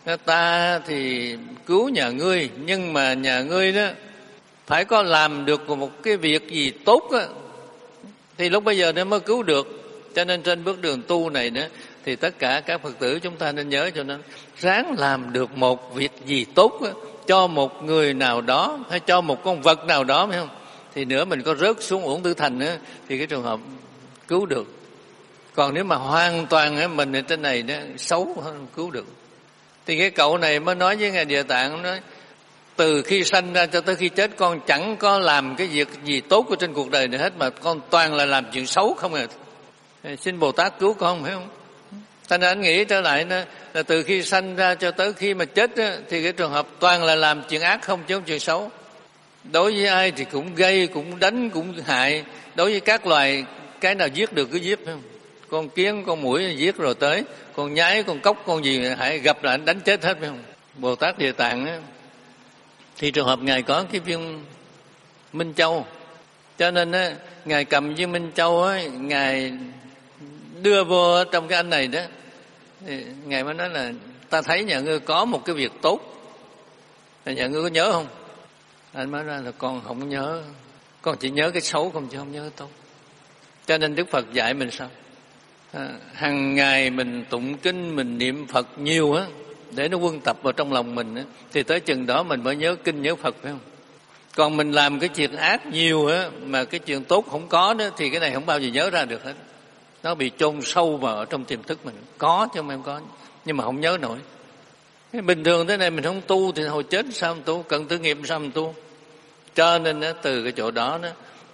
S1: ta thì cứu nhà ngươi, nhưng mà nhà ngươi đó phải có làm được một cái việc gì tốt á, thì lúc bây giờ nó mới cứu được. Cho nên trên bước đường tu này đó, thì tất cả các Phật tử chúng ta nên nhớ cho nên ráng làm được một việc gì tốt á, cho một người nào đó hay cho một con vật nào đó, phải không? Thì nữa mình có rớt xuống uổng tử thành á, thì cái trường hợp cứu được. Còn nếu mà hoàn toàn á, mình ở trên này đó, xấu không cứu được. Thì cái cậu này mới nói với ngài Địa Tạng, nói từ khi sanh ra cho tới khi chết con chẳng có làm cái việc gì tốt của trên cuộc đời này hết, mà con toàn là làm chuyện xấu không à. Xin Bồ Tát cứu con, phải không? Cho nên anh nghĩ trở lại đó, là từ khi sanh ra cho tới khi mà chết đó, thì cái trường hợp toàn là làm chuyện ác không chứ không chuyện xấu. Đối với ai thì cũng gây, cũng đánh, cũng hại. Đối với các loài, cái nào giết được cứ giết, phải không? Con kiến, con muỗi giết rồi tới, con nhái, con cóc, con gì hãy gặp là anh đánh chết hết, phải không? Bồ Tát Địa Tạng á, thì trường hợp ngài có cái viên Minh Châu, cho nên á, ngài cầm viên Minh Châu á, ngài đưa vô trong cái anh này đó, thì ngài mới nói là ta thấy nhà ngươi có một cái việc tốt, nhà ngươi có nhớ không? Anh mới nói là con không nhớ, con chỉ nhớ cái xấu không chứ không nhớ cái tốt. Cho nên Đức Phật dạy mình sao? À, hàng ngày mình tụng kinh, mình niệm Phật nhiều á, để nó quân tập vào trong lòng mình á, thì tới chừng đó mình mới nhớ kinh nhớ Phật, phải không? Còn mình làm cái chuyện ác nhiều á, mà cái chuyện tốt không có đó, thì cái này không bao giờ nhớ ra được hết. Nó bị chôn sâu vào trong tiềm thức mình. Có chứ không có, nhưng mà không nhớ nổi. Bình thường thế này mình không tu thì hồi chết sao mình tu, cần tư nghiệp sao mình tu. Cho nên đó, từ cái chỗ đó, đó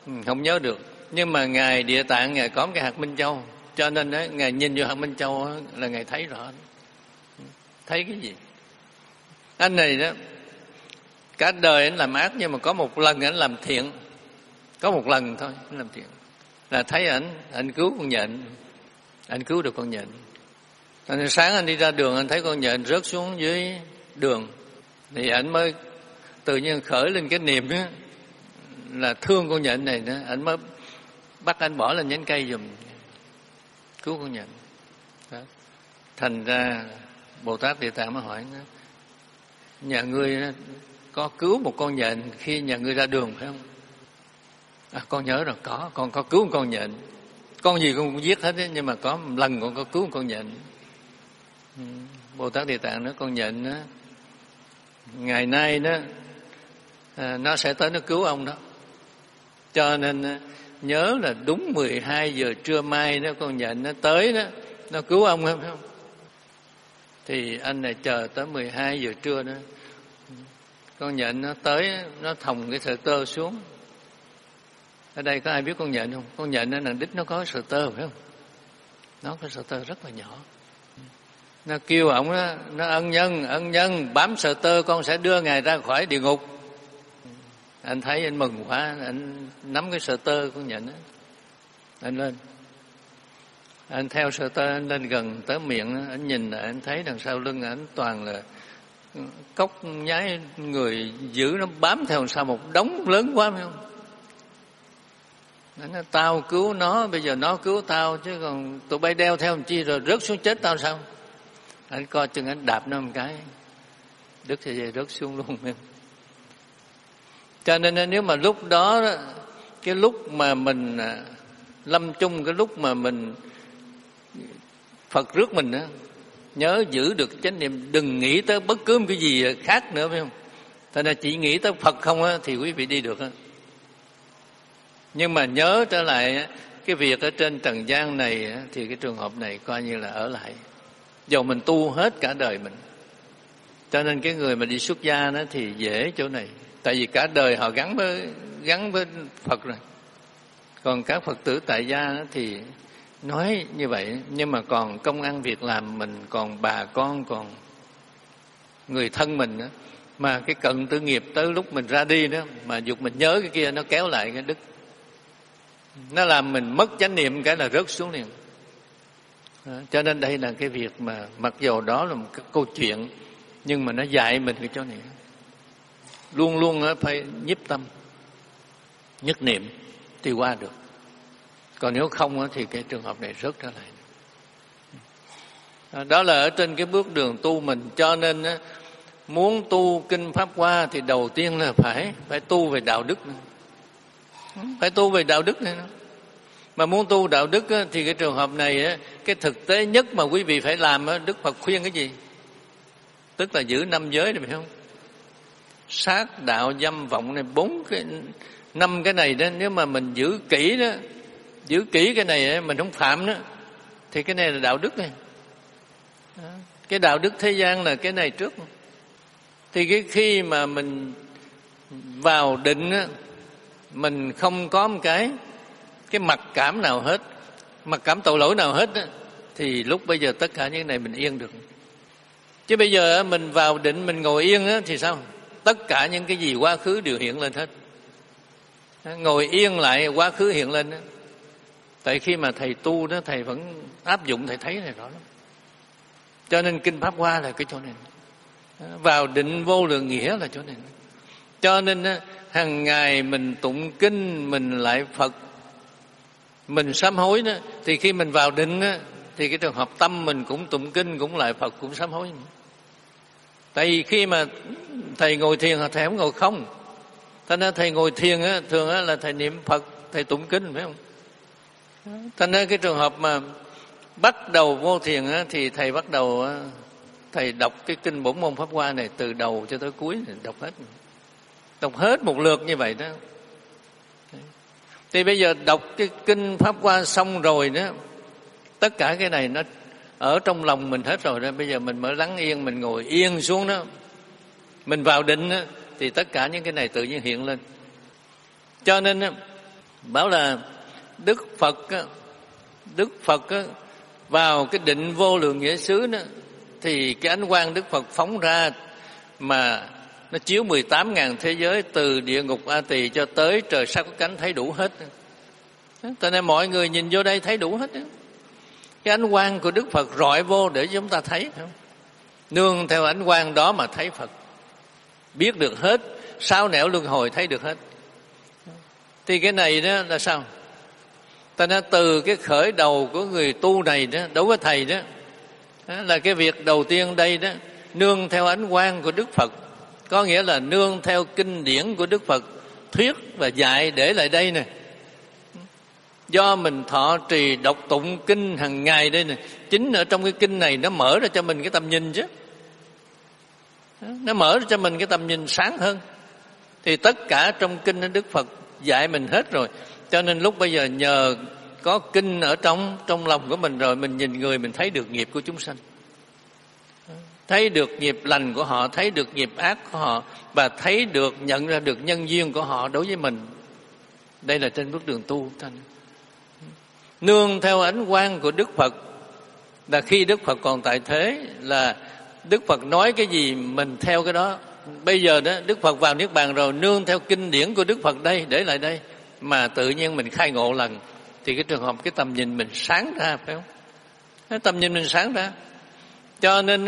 S1: không nhớ được. Nhưng mà Ngài Địa Tạng Ngài có cái hạt Minh Châu, cho nên đó, Ngài nhìn vô hạt Minh Châu đó, là Ngài thấy rõ. Thấy cái gì? Anh này đó, cả đời anh làm ác, nhưng mà có một lần anh làm thiện, có một lần thôi anh làm thiện, là thấy ảnh anh cứu con nhện, anh cứu được con nhện. Anh sáng anh đi ra đường, anh thấy con nhện rớt xuống dưới đường, thì anh mới tự nhiên khởi lên cái niềm đó, là thương con nhện này nữa, anh mới bắt anh bỏ lên nhánh cây giùm, cứu con nhện. Đó. Thành ra Bồ Tát Địa Tạng mới hỏi nó, nhà ngươi có cứu một con nhện khi nhà ngươi ra đường phải không? À, con nhớ rồi, có, con có cứu một con nhện. Con gì con cũng giết hết ấy, nhưng mà có một lần con có cứu một con nhện. Ừ. Bồ Tát Địa Tạng nói con nhện đó, ngày nay đó à, nó sẽ tới nó cứu ông đó. Cho nên nhớ là đúng mười hai giờ trưa mai đó, con nhện nó tới đó, nó cứu ông phải không? Thì anh này chờ tới mười hai giờ trưa đó, con nhện nó tới, nó thòng cái sợi tơ xuống. Ở đây có ai biết con nhện không? Con nhện nó đích nó có sợi tơ phải không? Nó có sợi tơ rất là nhỏ. Nó kêu ổng đó, nó ân nhân, ân nhân bám sợi tơ con sẽ đưa ngài ra khỏi địa ngục. Anh thấy anh mừng quá, anh nắm cái sợi tơ con nhện đó, anh lên, anh theo sợi tơ, anh lên gần tới miệng, anh nhìn lại, anh thấy đằng sau lưng anh toàn là cốc nhái người giữ, nó bám theo sau một đống lớn quá phải không? Nó nói, tao cứu nó, bây giờ nó cứu tao, chứ còn tụi bay đeo theo làm chi rồi rớt xuống chết tao sao? Anh coi chừng anh đạp nó một cái, đứt thì về rớt xuống luôn. Cho nên nếu mà lúc đó, cái lúc mà mình lâm chung, cái lúc mà mình Phật rước mình đó, nhớ giữ được chánh niệm, đừng nghĩ tới bất cứ một cái gì khác nữa phải không? Thế nên chỉ nghĩ tới Phật không á, thì quý vị đi được á. Nhưng mà nhớ trở lại cái việc ở trên trần gian này thì cái trường hợp này coi như là ở lại, dầu mình tu hết cả đời mình. Cho nên cái người mà đi xuất gia đó thì dễ chỗ này, tại vì cả đời họ gắn với gắn với Phật rồi. Còn các Phật tử tại gia đó thì nói như vậy, nhưng mà còn công ăn việc làm mình, còn bà con, còn người thân mình đó, mà cái cận tử nghiệp tới lúc mình ra đi đó, mà dục mình nhớ cái kia, nó kéo lại cái đức, nó làm mình mất chánh niệm cái là rớt xuống liền. Đó, cho nên đây là cái việc mà mặc dầu đó là một cái câu chuyện, nhưng mà nó dạy mình cái chỗ này, luôn luôn phải nhiếp tâm, nhất niệm thì qua được. Còn nếu không thì cái trường hợp này rớt trở lại. Đó là ở trên cái bước đường tu mình. Cho nên muốn tu kinh Pháp Hoa thì đầu tiên là phải phải tu về đạo đức, phải tu về đạo đức này. Mà muốn tu đạo đức thì cái trường hợp này, cái thực tế nhất mà quý vị phải làm, Đức Phật khuyên cái gì? Tức là giữ năm giới này phải không? Sát, đạo, dâm, vọng này, bốn cái năm cái này đó, nếu mà mình giữ kỹ đó, giữ kỹ cái này mình không phạm đó, thì cái này là đạo đức này. Cái đạo đức thế gian là cái này trước. Thì cái khi mà mình vào định á, mình không có một cái cái mặc cảm nào hết, mặc cảm tội lỗi nào hết á, thì lúc bây giờ tất cả những cái này mình yên được. Chứ bây giờ mình vào định mình ngồi yên á, thì sao? Tất cả những cái gì quá khứ đều hiện lên hết. Ngồi yên lại quá khứ hiện lên đó. Tại khi mà thầy tu đó, thầy vẫn áp dụng, thầy thấy này rõ lắm. Cho nên kinh Pháp Hoa là cái chỗ này. Vào định vô lượng nghĩa là chỗ này. Cho nên hàng ngày mình tụng kinh, mình lại Phật, mình sám hối đó, thì khi mình vào định đó, thì cái trường hợp tâm mình cũng tụng kinh, cũng lại Phật, cũng sám hối. Tại vì khi mà thầy ngồi thiền, thầy không ngồi không. Thành ra thầy ngồi thiền á, thường á là thầy niệm Phật, thầy tụng kinh phải không? Thành ra cái trường hợp mà bắt đầu vô thiền á, thì thầy bắt đầu á, thầy đọc cái kinh Bổn Môn Pháp Hoa này từ đầu cho tới cuối, đọc hết, đọc hết một lượt như vậy đó. Thì bây giờ đọc cái kinh Pháp Hoa xong rồi đó, tất cả cái này nó ở trong lòng mình hết rồi đó. Bây giờ mình mới lắng yên, mình ngồi yên xuống đó, mình vào định đó, thì tất cả những cái này tự nhiên hiện lên. Cho nên bảo là Đức Phật Đức Phật vào cái định vô lượng nghĩa xứ đó, thì cái ánh quang Đức Phật phóng ra mà nó chiếu mười tám ngàn thế giới, từ địa ngục A Tỳ cho tới trời sao có cánh, thấy đủ hết. Cho nên mọi người nhìn vô đây thấy đủ hết. Cái ánh quang của Đức Phật rọi vô để chúng ta thấy. Nương theo ánh quang đó mà thấy Phật, biết được hết, sao nẻo luân hồi thấy được hết. Thì cái này đó là sao? Ta nói từ cái khởi đầu của người tu này đó, đối với thầy đó, đó là cái việc đầu tiên đây đó, nương theo ánh quang của Đức Phật, có nghĩa là nương theo kinh điển của Đức Phật thuyết và dạy để lại đây nè. Do mình thọ trì đọc tụng kinh hàng ngày đây nè, chính ở trong cái kinh này nó mở ra cho mình cái tầm nhìn chứ, nó mở ra cho mình cái tầm nhìn sáng hơn. Thì tất cả trong kinh đó Đức Phật dạy mình hết rồi. Cho nên lúc bây giờ nhờ có kinh ở trong trong lòng của mình rồi, mình nhìn người mình thấy được nghiệp của chúng sanh, thấy được nghiệp lành của họ, thấy được nghiệp ác của họ, và thấy được, nhận ra được nhân duyên của họ đối với mình. Đây là trên bước đường tu. Nương theo ánh quang của Đức Phật, là khi Đức Phật còn tại thế là Đức Phật nói cái gì mình theo cái đó. Bây giờ đó Đức Phật vào Niết Bàn rồi, nương theo kinh điển của Đức Phật đây để lại đây mà tự nhiên mình khai ngộ lần, thì cái trường hợp cái tầm nhìn mình sáng ra, phải không? Cái tầm nhìn mình sáng ra. Cho nên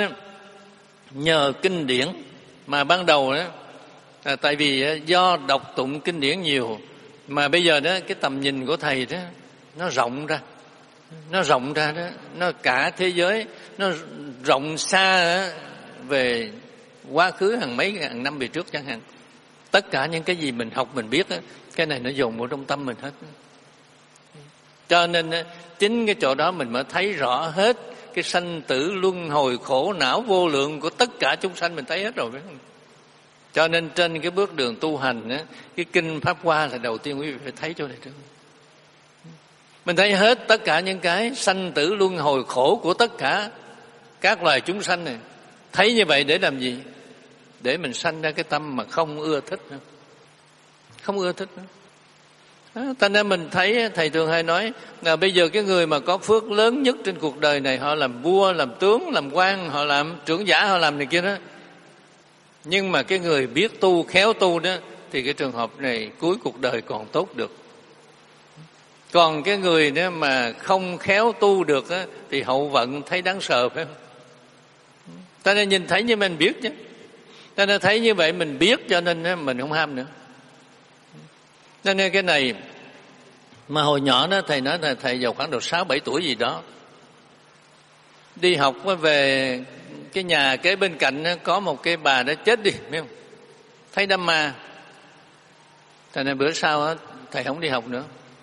S1: nhờ kinh điển mà ban đầu đó, à, tại vì do đọc tụng kinh điển nhiều mà bây giờ đó cái tầm nhìn của thầy đó nó rộng ra, nó rộng ra đó, nó cả thế giới, nó rộng xa về quá khứ hàng mấy ngàn năm về trước chẳng hạn. Tất cả những cái gì mình học mình biết đó, cái này nó dồn vào trong tâm mình hết. Cho nên chính cái chỗ đó mình mới thấy rõ hết cái sanh tử luân hồi khổ não vô lượng của tất cả chúng sanh, mình thấy hết rồi, phải không? Cho nên trên cái bước đường tu hành á, cái kinh Pháp Hoa là đầu tiên quý vị phải thấy chỗ này trước. Mình thấy hết tất cả những cái sanh tử luân hồi khổ của tất cả các loài chúng sanh này. Thấy như vậy để làm gì? Để mình sanh ra cái tâm mà không ưa thích nữa. Không ưa thích nữa. Đó, thành ra mình thấy thầy thường hay nói là bây giờ cái người mà có phước lớn nhất trên cuộc đời này, họ làm vua, làm tướng, làm quan, họ làm trưởng giả, họ làm này kia đó. Nhưng mà cái người biết tu, khéo tu đó, thì cái trường hợp này cuối cuộc đời còn tốt được. Còn cái người đó mà không khéo tu được á, thì hậu vận thấy đáng sợ, phải không? Ta nên nhìn thấy như mình biết chứ. Ta nên thấy như vậy mình biết, cho nên mình không ham nữa. Cho nên cái này mà hồi nhỏ đó thầy nói là thầy vào khoảng độ sáu bảy tuổi gì đó, đi học về cái nhà kế bên cạnh có một cái bà đã chết đi, biết không? Thấy đám ma. Thành nên bữa sau thầy không đi học nữa.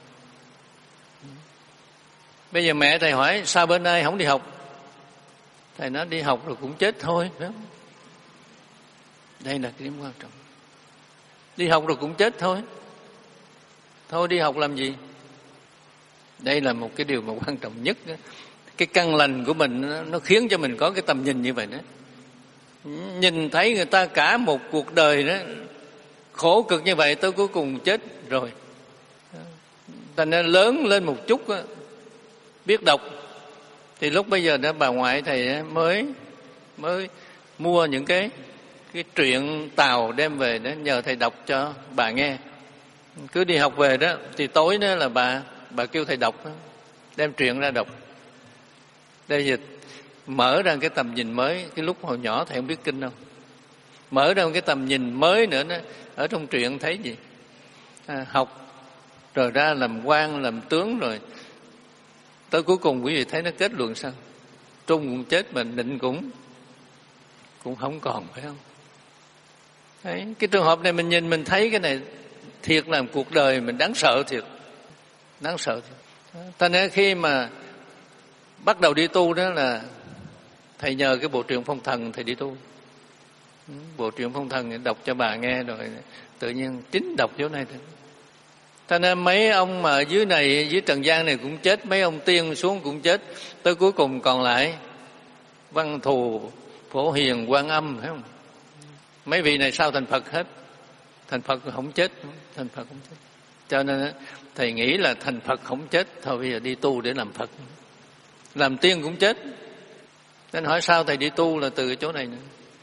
S1: Bây giờ mẹ thầy hỏi sao bên đây không đi học, thầy nói đi học rồi cũng chết thôi, phải không? Đây là cái điểm quan trọng. Đi học rồi cũng chết thôi. Thôi đi học làm gì? Đây là một cái điều mà quan trọng nhất đó. Cái căn lành của mình nó khiến cho mình có cái tầm nhìn như vậy đó. Nhìn thấy người ta cả một cuộc đời đó khổ cực như vậy, tới cuối cùng chết rồi. Thành ra lớn lên một chút đó, biết đọc. Thì lúc bây giờ đó bà ngoại thầy mới mới mua những cái cái truyện Tàu đem về đó nhờ thầy đọc cho bà nghe. Cứ đi học về đó thì tối đó là bà bà kêu thầy đọc đó, đem truyện ra đọc. Đây giờ mở ra cái tầm nhìn mới. Cái lúc hồi nhỏ thầy không biết kinh đâu, mở ra cái tầm nhìn mới nữa đó. Ở trong truyện thấy gì? À, học rồi ra làm quan làm tướng, rồi tới cuối cùng quý vị thấy nó kết luận sao? Trung cũng chết mà Định cũng cũng không còn, phải không? Đấy, cái trường hợp này mình nhìn mình thấy cái này thiệt là cuộc đời mình đáng sợ thiệt, đáng sợ thiệt. Cho nên khi mà bắt đầu đi tu đó là thầy nhờ cái bộ truyện Phong Thần thầy đi tu. Bộ truyện Phong Thần đọc cho bà nghe rồi tự nhiên chính đọc chỗ này thôi. Cho nên mấy ông mà ở dưới này, dưới trần gian này cũng chết, mấy ông tiên xuống cũng chết, tới cuối cùng còn lại Văn Thù, Phổ Hiền, Quan Âm, phải không? Mấy vị này sao thành Phật hết? Thành Phật không chết, thành Phật không chết. Cho nên thầy nghĩ là thành Phật không chết, thôi bây giờ đi tu để làm Phật. Làm tiên cũng chết. Nên hỏi sao thầy đi tu là từ cái chỗ này nữa.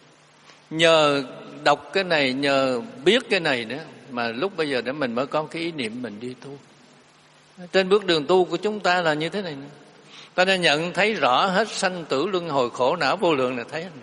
S1: Nhờ đọc cái này, nhờ biết cái này nữa mà lúc bây giờ để mình mới có cái ý niệm mình đi tu. Trên bước đường tu của chúng ta là như thế này nữa. Ta đã nhận thấy rõ hết sanh tử luân hồi khổ não vô lượng là thấy.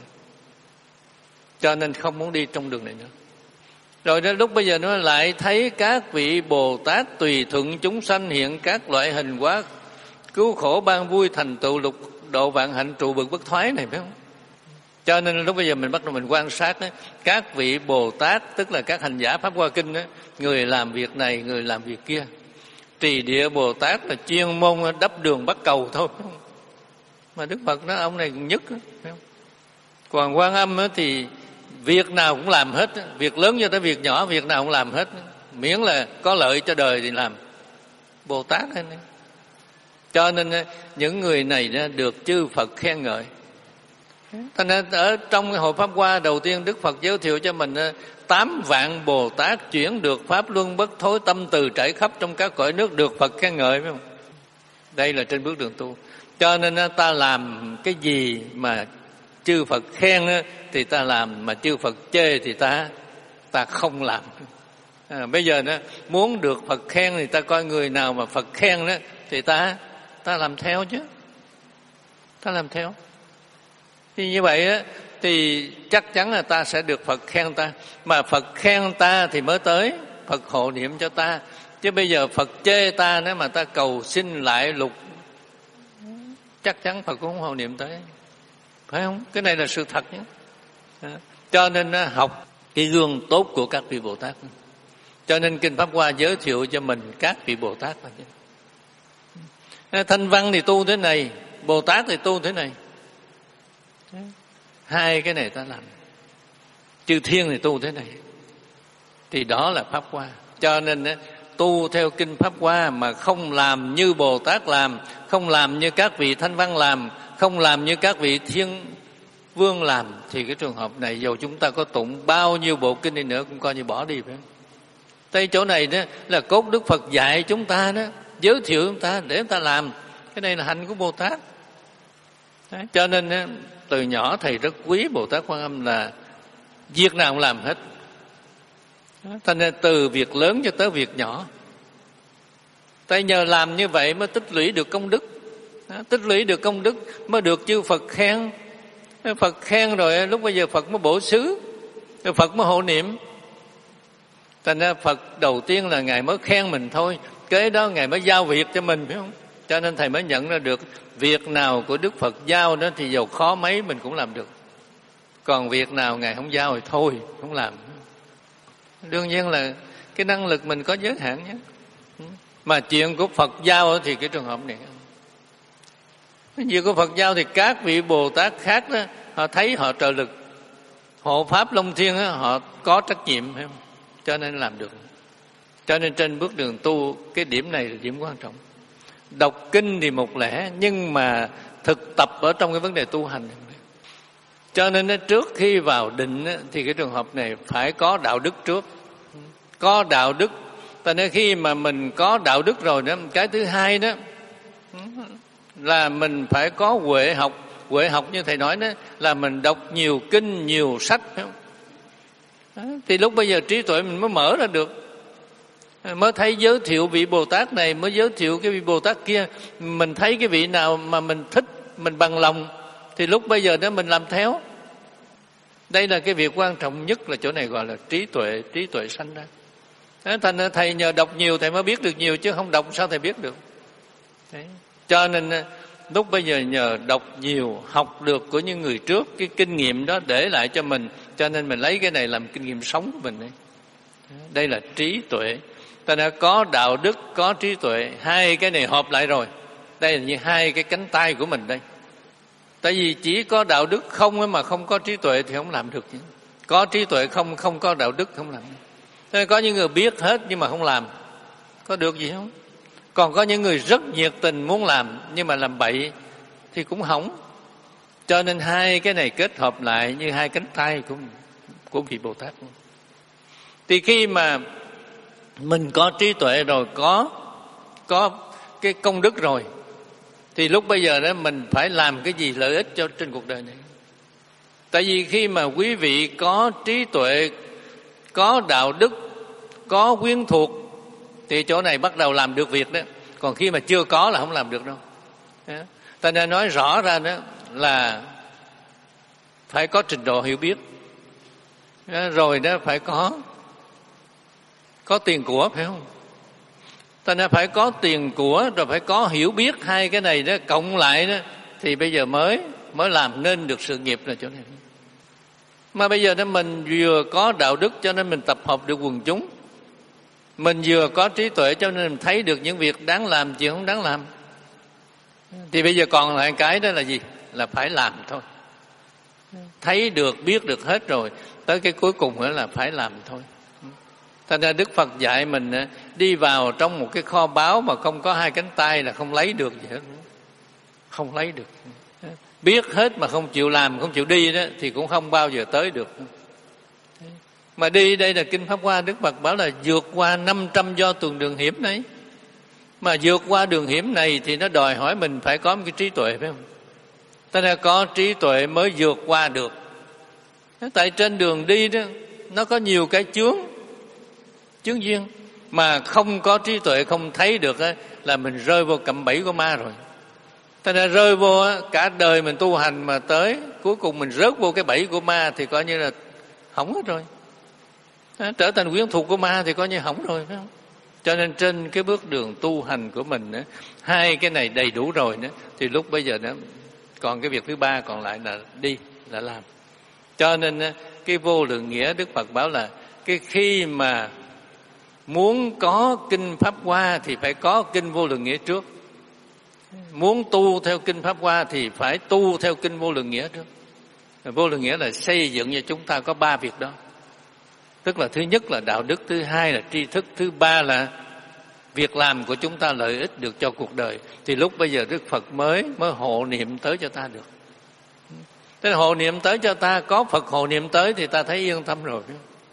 S1: Cho nên không muốn đi trong đường này nữa. Rồi đến lúc bây giờ nó lại thấy các vị Bồ Tát tùy thuận chúng sanh hiện các loại hình hóa cứu khổ ban vui thành tựu lục độ vạn hạnh trụ bực bất thoái này, phải không? Cho nên lúc bây giờ mình bắt đầu mình quan sát đó, các vị Bồ Tát tức là các hành giả Pháp Hoa Kinh đó, người làm việc này, người làm việc kia. Trì Địa Bồ Tát là chuyên môn đắp đường bắt cầu thôi, mà Đức Phật nói ông này cũng nhất, phải không? Còn Quan Âm thì việc nào cũng làm hết, việc lớn cho tới việc nhỏ, việc nào cũng làm hết, miễn là có lợi cho đời thì làm. Bồ Tát này. Cho nên những người này được chư Phật khen ngợi. Thành ra ở trong hội Pháp Hoa đầu tiên Đức Phật giới thiệu cho mình tám vạn Bồ Tát chuyển được Pháp Luân bất thối tâm từ trải khắp trong các cõi nước được Phật khen ngợi, phải không? Đây là trên bước đường tu. Cho nên ta làm cái gì mà chư Phật khen thì ta làm, mà chư Phật chê thì ta ta không làm. À, bây giờ đó, muốn được Phật khen thì ta coi người nào mà Phật khen đó thì ta ta làm theo chứ, ta làm theo. Thì như vậy á, thì chắc chắn là ta sẽ được Phật khen ta. Mà Phật khen ta thì mới tới Phật hộ niệm cho ta. Chứ bây giờ Phật chê ta nếu mà ta cầu xin lại lục, chắc chắn Phật cũng không hộ niệm tới, phải không? Cái này là sự thật nhé. Cho nên học cái gương tốt của các vị Bồ Tát. Cho nên Kinh Pháp Hoa giới thiệu cho mình các vị Bồ Tát. Thanh Văn thì tu thế này, Bồ Tát thì tu thế này. Hai cái này ta làm. Chư Thiên thì tu thế này. Thì đó là Pháp Hoa. Cho nên tu theo Kinh Pháp Hoa mà không làm như Bồ Tát làm, không làm như các vị Thanh Văn làm, không làm như các vị Thiên Vương làm, thì cái trường hợp này dù chúng ta có tụng bao nhiêu bộ kinh đi nữa cũng coi như bỏ đi, phải không? Tại chỗ này đó là cốt Đức Phật dạy chúng ta đó, giới thiệu chúng ta để chúng ta làm. Cái này là hành của Bồ Tát. Đấy, cho nên từ nhỏ thầy rất quý Bồ Tát Quan Âm là việc nào cũng làm hết. Thành nên từ việc lớn cho tới việc nhỏ. Tại nhờ làm như vậy mới tích lũy được công đức. Tích lũy được công đức mới được chư Phật khen. Phật khen rồi lúc bây giờ Phật mới bổ xứ, rồi Phật mới hộ niệm. Thành ra Phật đầu tiên là Ngài mới khen mình thôi, kế đó Ngài mới giao việc cho mình, phải không? Cho nên thầy mới nhận ra được việc nào của Đức Phật giao đó thì dầu khó mấy mình cũng làm được. Còn việc nào Ngài không giao thì thôi, không làm. Đương nhiên là cái năng lực mình có giới hạn nhé. Mà chuyện của Phật giao thì cái trường hợp này, việc của Phật giao thì các vị Bồ Tát khác đó, họ thấy họ trợ lực. Hộ Pháp Long Thiên đó, họ có trách nhiệm, phải không? Cho nên làm được. Cho nên trên bước đường tu, cái điểm này là điểm quan trọng. Đọc kinh thì một lẽ, nhưng mà thực tập ở trong cái vấn đề tu hành. Cho nên trước khi vào định thì cái trường hợp này phải có đạo đức trước. Có đạo đức. Tại nên khi mà mình có đạo đức rồi đó, cái thứ hai đó là mình phải có huệ học. Huệ học như thầy nói đó là mình đọc nhiều kinh, nhiều sách, phải không? Đó, thì lúc bây giờ trí tuệ mình mới mở ra được. Mới thấy giới thiệu vị Bồ Tát này, mới giới thiệu cái vị Bồ Tát kia. Mình thấy cái vị nào mà mình thích, mình bằng lòng, thì lúc bây giờ đó mình làm theo. Đây là cái việc quan trọng nhất, là chỗ này gọi là trí tuệ, trí tuệ sanh ra. Đó, thành ra thầy nhờ đọc nhiều thầy mới biết được nhiều, chứ không đọc sao thầy biết được. Đấy. Cho nên lúc bây giờ nhờ đọc nhiều, học được của những người trước, cái kinh nghiệm đó để lại cho mình. Cho nên mình lấy cái này làm kinh nghiệm sống của mình đấy. Đây là trí tuệ. Ta đã có đạo đức, có trí tuệ, hai cái này hợp lại rồi. Đây là như hai cái cánh tay của mình đây. Tại vì chỉ có đạo đức không mà không có trí tuệ thì không làm được. Có trí tuệ không, không có đạo đức không làm. Thế có những người biết hết nhưng mà không làm, có được gì không? Còn có những người rất nhiệt tình muốn làm nhưng mà làm bậy thì cũng hỏng. Cho nên hai cái này kết hợp lại như hai cánh tay của, của vị Bồ Tát. Thì khi mà mình có trí tuệ rồi, có có cái công đức rồi, thì lúc bây giờ đó mình phải làm cái gì lợi ích cho trên cuộc đời này. Tại vì khi mà quý vị có trí tuệ, có đạo đức, có quyến thuộc, thì chỗ này bắt đầu làm được việc đó. Còn khi mà chưa có là không làm được đâu. Ta nên nói rõ ra đó là phải có trình độ hiểu biết, rồi đó phải có có tiền của, phải không? Ta nên phải có tiền của rồi phải có hiểu biết, hai cái này đó cộng lại đó thì bây giờ mới mới làm nên được sự nghiệp là chỗ này. Mà bây giờ đó mình vừa có đạo đức cho nên mình tập hợp được quần chúng, mình vừa có trí tuệ cho nên mình thấy được những việc đáng làm, chuyện không đáng làm. Thì bây giờ còn lại cái đó là gì? Là phải làm thôi. Thấy được, biết được hết rồi, tới cái cuối cùng nữa là phải làm thôi. Thành ra Đức Phật dạy mình đi vào trong một cái kho báu mà không có hai cánh tay là không lấy được gì hết. Không lấy được. Biết hết mà không chịu làm, không chịu đi đó thì cũng không bao giờ tới được. Mà đi đây là Kinh Pháp Hoa, Đức Phật bảo là vượt qua năm trăm do tuần đường hiểm này. Mà vượt qua đường hiểm này thì nó đòi hỏi mình phải có một cái trí tuệ, phải không? Ta đã có trí tuệ mới vượt qua được. Tại trên đường đi đó nó có nhiều cái chướng, chướng duyên mà không có trí tuệ không thấy được á, là mình rơi vô cạm bẫy của ma rồi. Ta đã rơi vô á, cả đời mình tu hành mà tới cuối cùng mình rớt vô cái bẫy của ma thì coi như là hỏng hết rồi. Trở thành quyến thuộc của ma thì coi như hỏng rồi, phải không? Cho nên trên cái bước đường tu hành của mình á, hai cái này đầy đủ rồi nữa, thì lúc bây giờ đó còn cái việc thứ ba còn lại là đi, là làm. Cho nên cái vô lượng nghĩa Đức Phật bảo là cái khi mà muốn có kinh Pháp Hoa thì phải có kinh vô lượng nghĩa trước. Muốn tu theo kinh Pháp Hoa thì phải tu theo kinh vô lượng nghĩa trước. Vô lượng nghĩa là xây dựng cho chúng ta có ba việc đó. Tức là thứ nhất là đạo đức, thứ hai là tri thức, thứ ba là việc làm của chúng ta lợi ích được cho cuộc đời. Thì lúc bây giờ Đức Phật mới mới hộ niệm tới cho ta được. Thế là hộ niệm tới cho ta, có Phật hộ niệm tới thì ta thấy yên tâm rồi.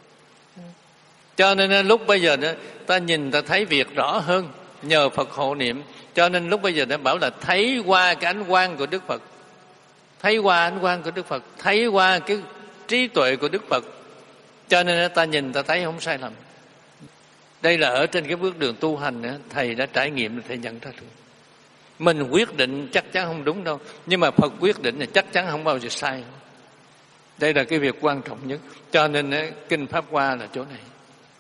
S1: Cho nên lúc bây giờ đó, ta nhìn ta thấy việc rõ hơn nhờ Phật hộ niệm. Cho nên lúc bây giờ đã bảo là thấy qua cái ánh quang của Đức Phật, thấy qua ánh quang của Đức Phật, thấy qua cái trí tuệ của Đức Phật. Cho nên ta nhìn ta thấy không sai lầm. Đây là ở trên cái bước đường tu hành nữa, thầy đã trải nghiệm, thầy nhận ra được. Mình quyết định chắc chắn không đúng đâu, nhưng mà Phật quyết định là chắc chắn không bao giờ sai. Đây là cái việc quan trọng nhất. Cho nên kinh Pháp Hoa là chỗ này.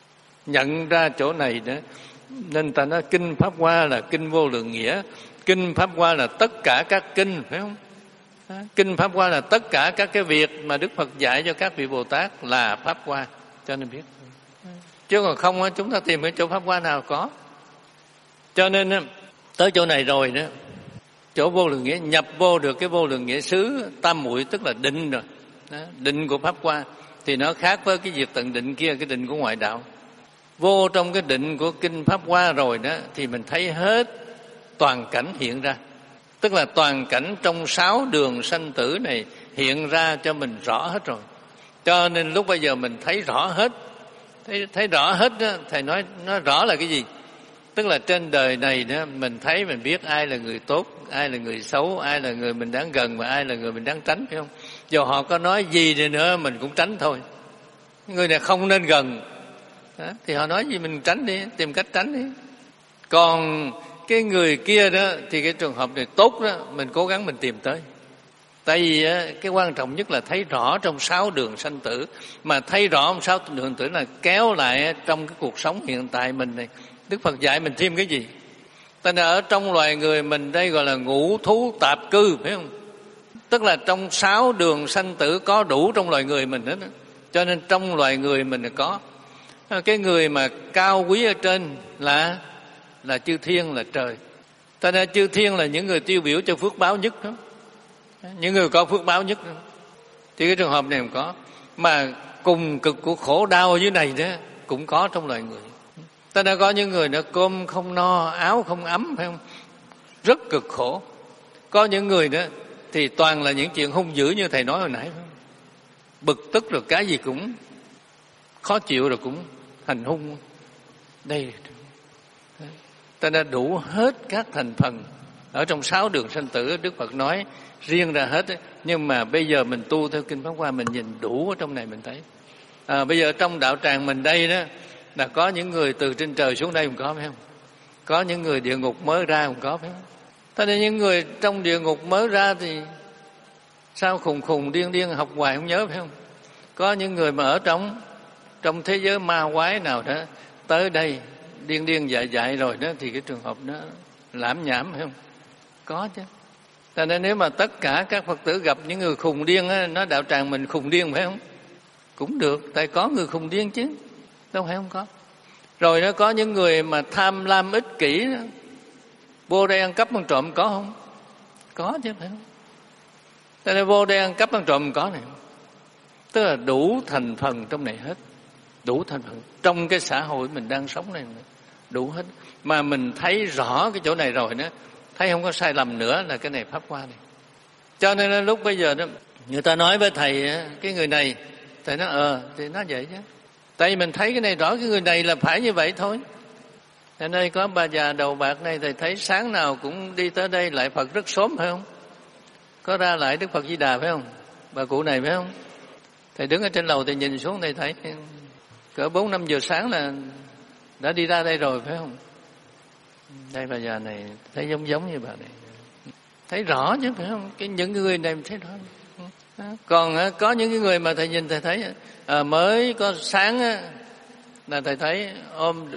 S1: Nhận ra chỗ này đó, nên ta nói kinh Pháp Hoa là kinh vô lượng nghĩa. Kinh Pháp Hoa là tất cả các kinh, phải không? Kinh Pháp Hoa là tất cả các cái việc mà Đức Phật dạy cho các vị Bồ Tát là Pháp Hoa, cho nên biết. Chứ còn không chúng ta tìm cái chỗ Pháp Hoa nào có. Cho nên tới chỗ này rồi đó, chỗ vô lượng nghĩa, nhập vô được cái vô lượng nghĩa xứ tam muội, tức là định rồi. Đó, định của Pháp Hoa thì nó khác với cái việc tận định kia, cái định của ngoại đạo. Vô trong cái định của kinh Pháp Hoa rồi đó thì mình thấy hết toàn cảnh hiện ra. Tức là toàn cảnh trong sáu đường sanh tử này hiện ra cho mình rõ hết rồi. Cho nên lúc bây giờ mình thấy rõ hết. Thấy, thấy rõ hết đó, thầy nói nó rõ là cái gì? Tức là trên đời này đó, mình thấy mình biết ai là người tốt, ai là người xấu, ai là người mình đáng gần và ai là người mình đáng tránh, phải không? Dù họ có nói gì đi nữa mình cũng tránh thôi. Người này không nên gần đó, thì họ nói gì mình tránh đi, tìm cách tránh đi. Còn cái người kia đó thì cái trường hợp này tốt đó, mình cố gắng mình tìm tới. Tại vì cái quan trọng nhất là thấy rõ trong sáu đường sanh tử. Mà thấy rõ trong sáu đường tử là kéo lại trong cái cuộc sống hiện tại mình này. Đức Phật dạy mình thêm cái gì? Tại nên ở trong loài người mình đây gọi là ngũ thú tạp cư, phải không? Tức là trong sáu đường sanh tử có đủ trong loài người mình hết. Cho nên trong loài người mình là có. Cái người mà cao quý ở trên là là chư thiên, là trời. Tại nên chư thiên là những người tiêu biểu cho phước báo nhất đó. Những người có phước báo nhất đó. Thì cái trường hợp này cũng có. Mà cùng cực của khổ đau dưới này đó cũng có trong loài người. Ta đã có những người nó cơm không no, áo không ấm, phải không? Rất cực khổ. Có những người đó thì toàn là những chuyện hung dữ như thầy nói hồi nãy, phải không? Bực tức rồi cái gì cũng khó chịu, rồi cũng hành hung, Đây ta đã đủ hết các thành phần ở trong sáu đường sanh tử. Đức Phật nói riêng ra hết, nhưng mà bây giờ mình tu theo kinh Pháp Hoa, mình nhìn đủ ở trong này mình thấy. À, bây giờ trong đạo tràng mình đây đó là có những người từ trên trời xuống đây, không có phải không? Có những người địa ngục mới ra, không có phải không? Thế nên những người trong địa ngục mới ra thì sao khùng khùng điên điên học hoài không nhớ phải không? Có những người mà ở trong trong thế giới ma quái nào đó tới đây điên điên dại dại rồi đó, thì cái trường hợp đó lãm nhảm phải không? Có chứ. Cho nên nếu mà tất cả các Phật tử gặp những người khùng điên á, nói đạo tràng mình khùng điên phải không? Cũng được, tại có người khùng điên chứ, đâu phải không có. Rồi nó có những người mà tham lam ích kỷ đó, vô đây ăn cắp ăn trộm có không? Có chứ phải không? Cho nên vô đây ăn cắp ăn trộm có này, tức là đủ thành phần trong này hết, đủ thành phần trong cái xã hội mình đang sống này đủ hết. Mà mình thấy rõ cái chỗ này rồi đó, thấy không có sai lầm nữa là cái này Pháp Hoa này. Cho nên lúc bây giờ đó người ta nói với thầy cái người này, thầy nói ờ thì nó vậy chứ, tại vì mình thấy cái này rõ, cái người này là phải như vậy thôi. Ở đây có bà già đầu bạc này, thầy thấy sáng nào cũng đi tới đây lại Phật rất sớm phải không? Có ra lại Đức Phật Di Đà phải không? Bà cụ này phải không? Thầy đứng ở trên lầu thầy nhìn xuống thầy thấy cỡ bốn năm giờ sáng là đã đi ra đây rồi phải không? Đây bà già này thấy giống giống như bà này, thấy rõ chứ phải không? Cái những người này mình thấy rõ. Còn có những người mà thầy nhìn thầy thấy à, mới có sáng á, là thầy thấy ôm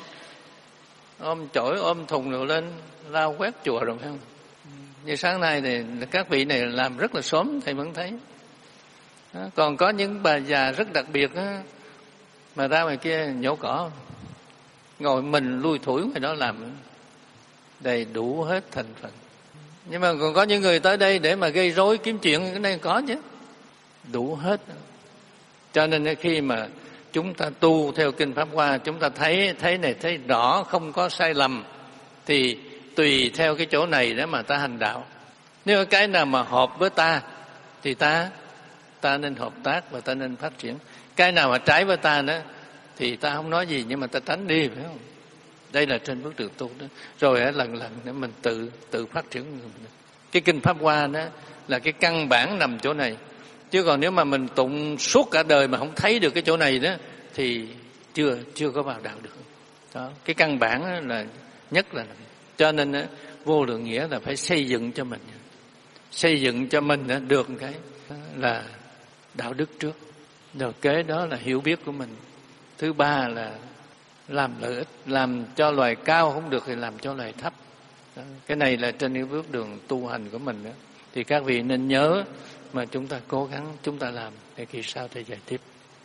S1: ôm chổi ôm thùng rồi lên lao quét chùa rồi phải không? Như sáng nay thì các vị này làm rất là sớm, thầy vẫn thấy. Còn có những bà già rất đặc biệt á, mà ra ngoài kia nhổ cỏ, ngồi mình lui thủi ngoài đó làm đầy đủ hết thành phần. Nhưng mà còn có những người tới đây để mà gây rối kiếm chuyện, cái này có chứ, đủ hết. Cho nên khi mà chúng ta tu theo kinh Pháp Hoa, chúng ta thấy thấy này thấy rõ, không có sai lầm, thì tùy theo cái chỗ này để mà ta hành đạo. Nếu cái nào mà hợp với ta thì ta ta nên hợp tác và ta nên phát triển. Cái nào mà trái với ta đó thì ta không nói gì, nhưng mà ta tránh đi phải không? Đây là trên bước đường tu đó. Rồi lần lần để mình tự tự phát triển. Cái kinh Pháp Hoa đó là cái căn bản nằm chỗ này. Chứ còn nếu mà mình tụng suốt cả đời mà không thấy được cái chỗ này đó thì chưa chưa có vào đạo được. Đó, cái căn bản là nhất là cho nên vô lượng nghĩa là phải xây dựng cho mình, xây dựng cho mình được cái là đạo đức trước, rồi kế đó là hiểu biết của mình, thứ ba là làm lợi ích, làm cho loài cao không được thì làm cho loài thấp. Đó, cái này là trên cái bước đường tu hành của mình đó. Thì các vị nên nhớ mà chúng ta cố gắng chúng ta làm để kỳ sau thầy dạy tiếp.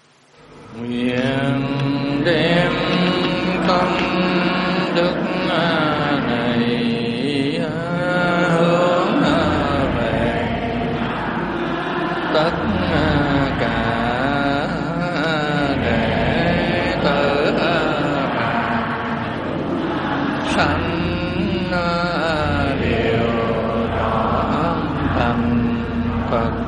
S1: Nguyện đem công đức này hướng về tất cả đệ tử sanh điều rõ tâm Phật